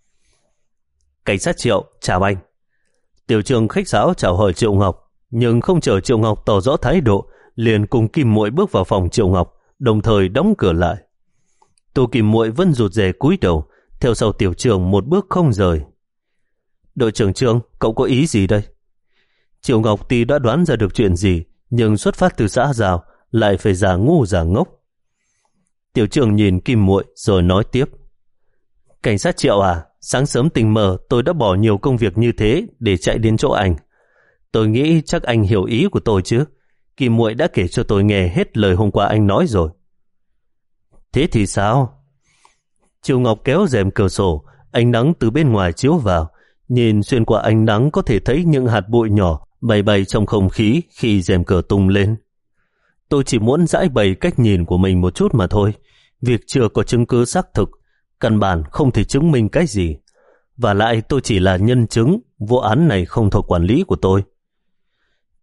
Cảnh sát Triệu, chào anh. Tiểu Trường khách sáo chào hỏi Triệu Ngọc, nhưng không chờ Triệu Ngọc tỏ rõ thái độ, liền cùng Kim Muội bước vào phòng Triệu Ngọc, đồng thời đóng cửa lại. Tô Kim Muội vẫn rụt rè cúi đầu, theo sau Tiểu Trường một bước không rời. Đội trưởng Trương, cậu có ý gì đây? Triệu Ngọc tuy đã đoán ra được chuyện gì, nhưng xuất phát từ xã giao lại phải giả ngu giả ngốc. Tiểu Trường nhìn Kim Muội rồi nói tiếp. Cảnh sát Triệu à, sáng sớm tình mờ tôi đã bỏ nhiều công việc như thế để chạy đến chỗ anh. Tôi nghĩ chắc anh hiểu ý của tôi chứ. Kim Muội đã kể cho tôi nghe hết lời hôm qua anh nói rồi. Thế thì sao? Triệu Ngọc kéo rèm cửa sổ, ánh nắng từ bên ngoài chiếu vào. Nhìn xuyên qua ánh nắng có thể thấy những hạt bụi nhỏ bay bay trong không khí khi rèm cửa tung lên. Tôi chỉ muốn giải bày cách nhìn của mình một chút mà thôi. Việc chưa có chứng cứ xác thực, căn bản không thể chứng minh cái gì. Và lại tôi chỉ là nhân chứng, vụ án này không thuộc quản lý của tôi.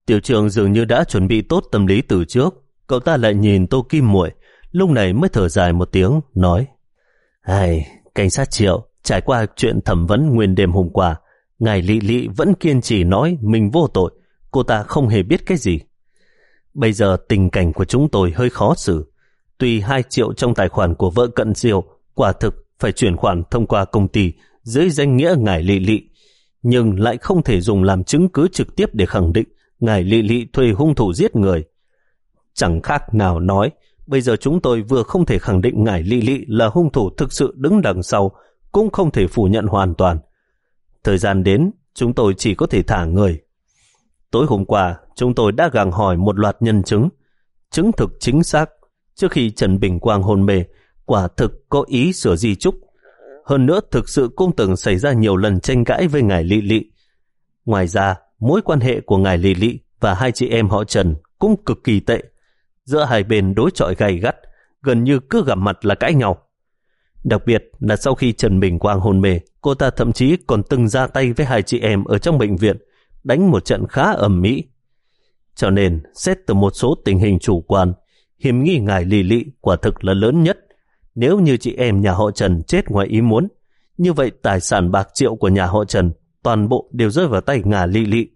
Tiểu Trường dường như đã chuẩn bị tốt tâm lý từ trước. Cậu ta lại nhìn Tô Kim Muội, lúc này mới thở dài một tiếng, nói: Ai, cảnh sát Triệu, trải qua chuyện thẩm vấn nguyên đêm hôm qua, ngài Lị Lị vẫn kiên trì nói mình vô tội, cô ta không hề biết cái gì. Bây giờ tình cảnh của chúng tôi hơi khó xử. Tuy hai triệu trong tài khoản của vợ cận Diêu quả thực phải chuyển khoản thông qua công ty dưới danh nghĩa ngài Lị Lị, nhưng lại không thể dùng làm chứng cứ trực tiếp để khẳng định ngài Lị Lị thuê hung thủ giết người. Chẳng khác nào nói, bây giờ chúng tôi vừa không thể khẳng định ngài Lị Lị là hung thủ thực sự đứng đằng sau, cũng không thể phủ nhận hoàn toàn. Thời gian đến, chúng tôi chỉ có thể thả người. Tối hôm qua, chúng tôi đã gặng hỏi một loạt nhân chứng, chứng thực chính xác trước khi Trần Bình Quang hôn mê, quả thực có ý sửa di chúc. Hơn nữa, thực sự cũng từng xảy ra nhiều lần tranh cãi với ngài Lị Lị. Ngoài ra, mối quan hệ của ngài Lị Lị và hai chị em họ Trần cũng cực kỳ tệ. Giữa hai bên đối chọi gay gắt, gần như cứ gặp mặt là cãi nhau. Đặc biệt là sau khi Trần Bình Quang hôn mê, cô ta thậm chí còn từng ra tay với hai chị em ở trong bệnh viện, đánh một trận khá ầm ĩ. Cho nên, xét từ một số tình hình chủ quan, hiểm nghi ngài Lị Lị quả thực là lớn nhất. Nếu như chị em nhà họ Trần chết ngoài ý muốn, như vậy tài sản bạc triệu của nhà họ Trần toàn bộ đều rơi vào tay ngài Lị Lị.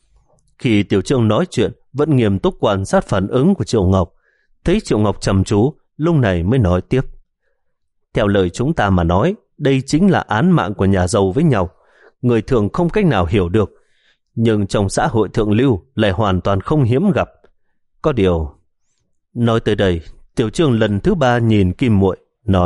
Khi Tiểu Trương nói chuyện, vẫn nghiêm túc quan sát phản ứng của Triệu Ngọc. Thấy Triệu Ngọc trầm chú, lúc này mới nói tiếp. Theo lời chúng ta mà nói, đây chính là án mạng của nhà giàu với nhau. Người thường không cách nào hiểu được, nhưng trong xã hội thượng lưu lại hoàn toàn không hiếm gặp. Có điều... Nói tới đây, Tiểu Trương lần thứ ba nhìn Kim Muội, nói: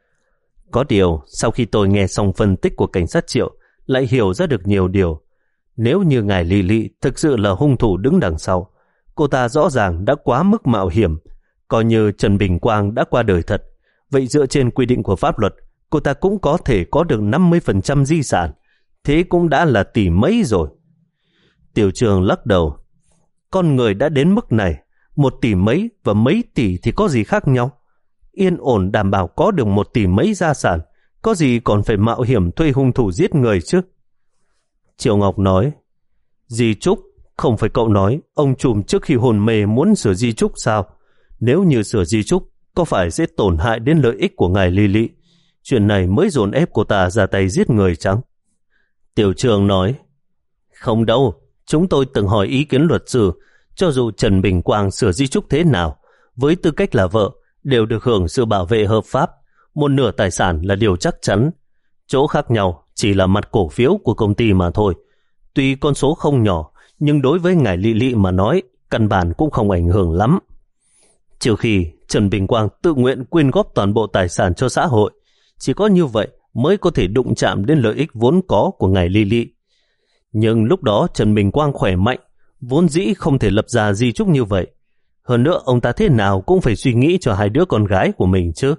Có điều, sau khi tôi nghe xong phân tích của cảnh sát Triệu, lại hiểu ra được nhiều điều. Nếu như ngài Lị Lị thực sự là hung thủ đứng đằng sau, cô ta rõ ràng đã quá mức mạo hiểm. Coi như Trần Bình Quang đã qua đời thật, vậy dựa trên quy định của pháp luật, cô ta cũng có thể có được năm mươi phần trăm di sản. Thế cũng đã là tỷ mấy rồi. Tiểu Trường lắc đầu. Con người đã đến mức này, một tỷ mấy và mấy tỷ thì có gì khác nhau? Yên ổn đảm bảo có được một tỷ mấy gia sản, có gì còn phải mạo hiểm thuê hung thủ giết người chứ? Triệu Ngọc nói: Di chúc, không phải cậu nói ông trùm trước khi hồn mê muốn sửa di chúc sao? Nếu như sửa di chúc, có phải sẽ tổn hại đến lợi ích của ngài Lị Lị? Chuyện này mới dồn ép cô ta ra tay giết người chăng? Tiểu Trường nói: Không đâu, chúng tôi từng hỏi ý kiến luật sư, cho dù Trần Bình Quang sửa di chúc thế nào, với tư cách là vợ, đều được hưởng sự bảo vệ hợp pháp. Một nửa tài sản là điều chắc chắn. Chỗ khác nhau chỉ là mặt cổ phiếu của công ty mà thôi. Tuy con số không nhỏ, nhưng đối với ngài Lị Lị mà nói, căn bản cũng không ảnh hưởng lắm. Trừ khi Trần Bình Quang tự nguyện quyên góp toàn bộ tài sản cho xã hội, chỉ có như vậy mới có thể đụng chạm đến lợi ích vốn có của ngài Lị Lị. Nhưng lúc đó Trần Bình Quang khỏe mạnh, vốn dĩ không thể lập ra di chúc như vậy. Hơn nữa ông ta thế nào cũng phải suy nghĩ cho hai đứa con gái của mình chứ.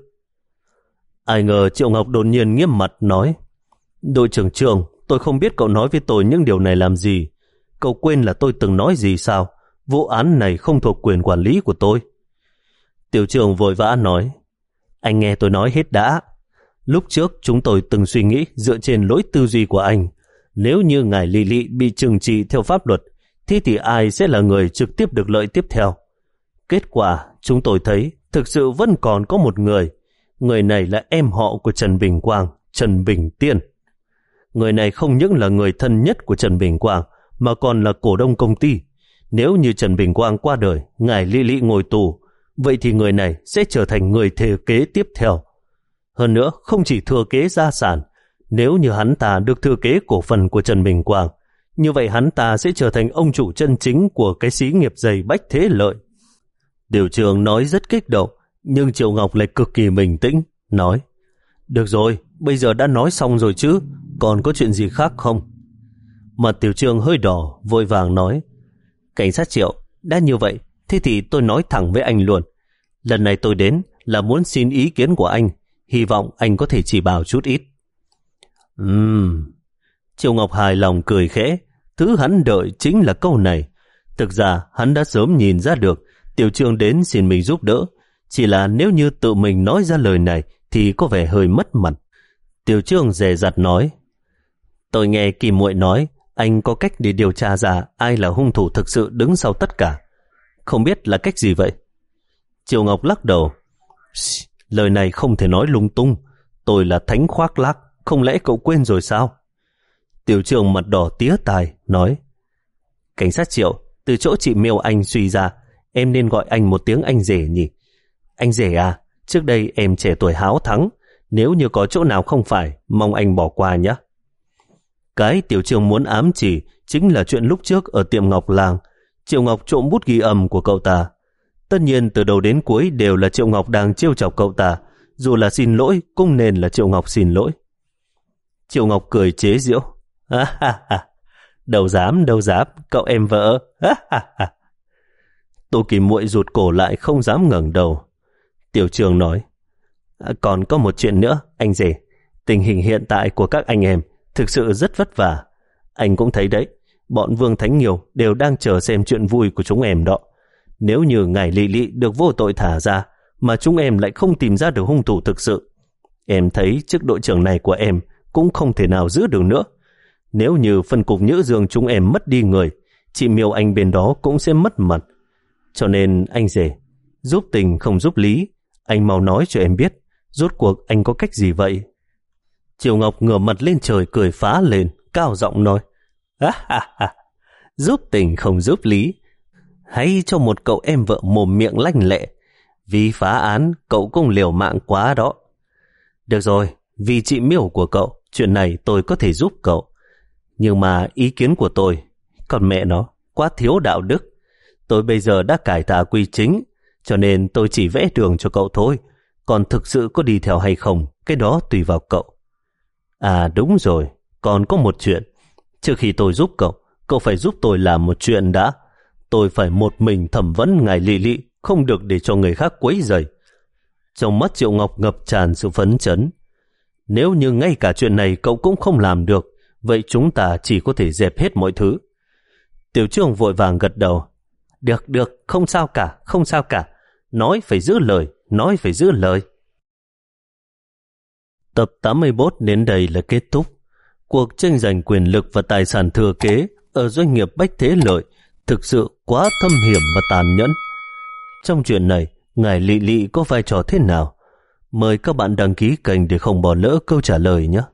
Ai ngờ Triệu Ngọc đột nhiên nghiêm mặt nói: Đội trưởng Trường, tôi không biết cậu nói với tôi những điều này làm gì. Cậu quên là tôi từng nói gì sao? Vụ án này không thuộc quyền quản lý của tôi. Tiểu Trường vội vã nói: Anh nghe tôi nói hết đã. Lúc trước chúng tôi từng suy nghĩ dựa trên lối tư duy của anh. Nếu như ngài Lị Lị bị trừng trị theo pháp luật, thế thì ai sẽ là người trực tiếp được lợi tiếp theo? Kết quả chúng tôi thấy thực sự vẫn còn có một người. Người này là em họ của Trần Bình Quang, Trần Bình Tiên. Người này không những là người thân nhất của Trần Bình Quang, mà còn là cổ đông công ty. Nếu như Trần Bình Quang qua đời, ngài Lị Lị ngồi tù, vậy thì người này sẽ trở thành người thừa kế tiếp theo. Hơn nữa, không chỉ thừa kế gia sản, nếu như hắn ta được thừa kế cổ phần của Trần Bình Quang, như vậy hắn ta sẽ trở thành ông chủ chân chính của cái xí nghiệp giày Bách Thế Lợi. Điều Trường nói rất kích động, nhưng Triệu Ngọc lại cực kỳ bình tĩnh, nói: Được rồi, bây giờ đã nói xong rồi chứ, còn có chuyện gì khác không? Mặt Tiểu Trường hơi đỏ, vội vàng nói: Cảnh sát Triệu, đã như vậy, thế thì tôi nói thẳng với anh luôn. Lần này tôi đến là muốn xin ý kiến của anh, hy vọng anh có thể chỉ bảo chút ít. Ừm... Triệu Ngọc hài lòng cười khẽ, thứ hắn đợi chính là câu này. Thực ra hắn đã sớm nhìn ra được Tiểu Trường đến xin mình giúp đỡ, chỉ là nếu như tự mình nói ra lời này thì có vẻ hơi mất mặt. Tiểu Trường dè dặt nói: Tôi nghe Kim Muội nói anh có cách để điều tra ra ai là hung thủ thực sự đứng sau tất cả. Không biết là cách gì vậy? Triệu Ngọc lắc đầu. Lời này không thể nói lung tung. Tôi là thánh khoác lác, không lẽ cậu quên rồi sao? Tiểu Trường mặt đỏ tía tai nói: Cảnh sát Triệu, từ chỗ chị Miêu Anh suy ra, em nên gọi anh một tiếng anh rể nhỉ? Anh rể à, trước đây em trẻ tuổi háo thắng, nếu như có chỗ nào không phải, mong anh bỏ qua nhé. Cái Tiểu Trường muốn ám chỉ chính là chuyện lúc trước ở tiệm Ngọc Làng. Triệu Ngọc trộm bút ghi âm của cậu ta. Tất nhiên từ đầu đến cuối đều là Triệu Ngọc đang trêu chọc cậu ta, dù là xin lỗi cũng nên là Triệu Ngọc xin lỗi. Triệu Ngọc cười chế giễu: Ha ha ha, đâu dám đâu dám, cậu em vợ. Ha ha ha. Tô Kỳ Muội rụt cổ lại không dám ngẩng đầu. Tiểu Trường nói: à, còn có một chuyện nữa, anh rể. Tình hình hiện tại của các anh em thực sự rất vất vả. Anh cũng thấy đấy, bọn Vương Thánh Nghiêu đều đang chờ xem chuyện vui của chúng em đó. Nếu như ngài Lị Lị được vô tội thả ra, mà chúng em lại không tìm ra được hung thủ thực sự, em thấy chức đội trưởng này của em cũng không thể nào giữ được nữa. Nếu như phân cục Nhữ Dương chúng em mất đi người, chị Miêu Anh bên đó cũng sẽ mất mặt. Cho nên anh rể, giúp tình không giúp lý, anh mau nói cho em biết, rốt cuộc anh có cách gì vậy? Triệu Ngọc ngửa mặt lên trời cười phá lên, cao giọng nói: Ha ha ha, giúp tình không giúp lý, hay cho một cậu em vợ mồm miệng lanh lẹ. Vì phá án, cậu cũng liều mạng quá đó. Được rồi, vì chị Miêu của cậu, chuyện này tôi có thể giúp cậu. Nhưng mà ý kiến của tôi, còn mẹ nó, quá thiếu đạo đức. Tôi bây giờ đã cải tà quy chính, cho nên tôi chỉ vẽ đường cho cậu thôi. Còn thực sự có đi theo hay không, cái đó tùy vào cậu. À đúng rồi, còn có một chuyện. Trước khi tôi giúp cậu, cậu phải giúp tôi làm một chuyện đã. Tôi phải một mình thẩm vấn ngài Lị Lị, không được để cho người khác quấy rầy. Trong mắt Triệu Ngọc ngập tràn sự phấn chấn. Nếu như ngay cả chuyện này cậu cũng không làm được, vậy chúng ta chỉ có thể dẹp hết mọi thứ. Tiểu Trường vội vàng gật đầu. Được, được, không sao cả, không sao cả. Nói phải giữ lời, nói phải giữ lời. Tập tám mươi mốt đến đây là kết thúc. Cuộc tranh giành quyền lực và tài sản thừa kế ở doanh nghiệp Bách Thế Lợi thực sự quá thâm hiểm và tàn nhẫn. Trong chuyện này, ngài Lị Lị có vai trò thế nào? Mời các bạn đăng ký kênh để không bỏ lỡ câu trả lời nhé.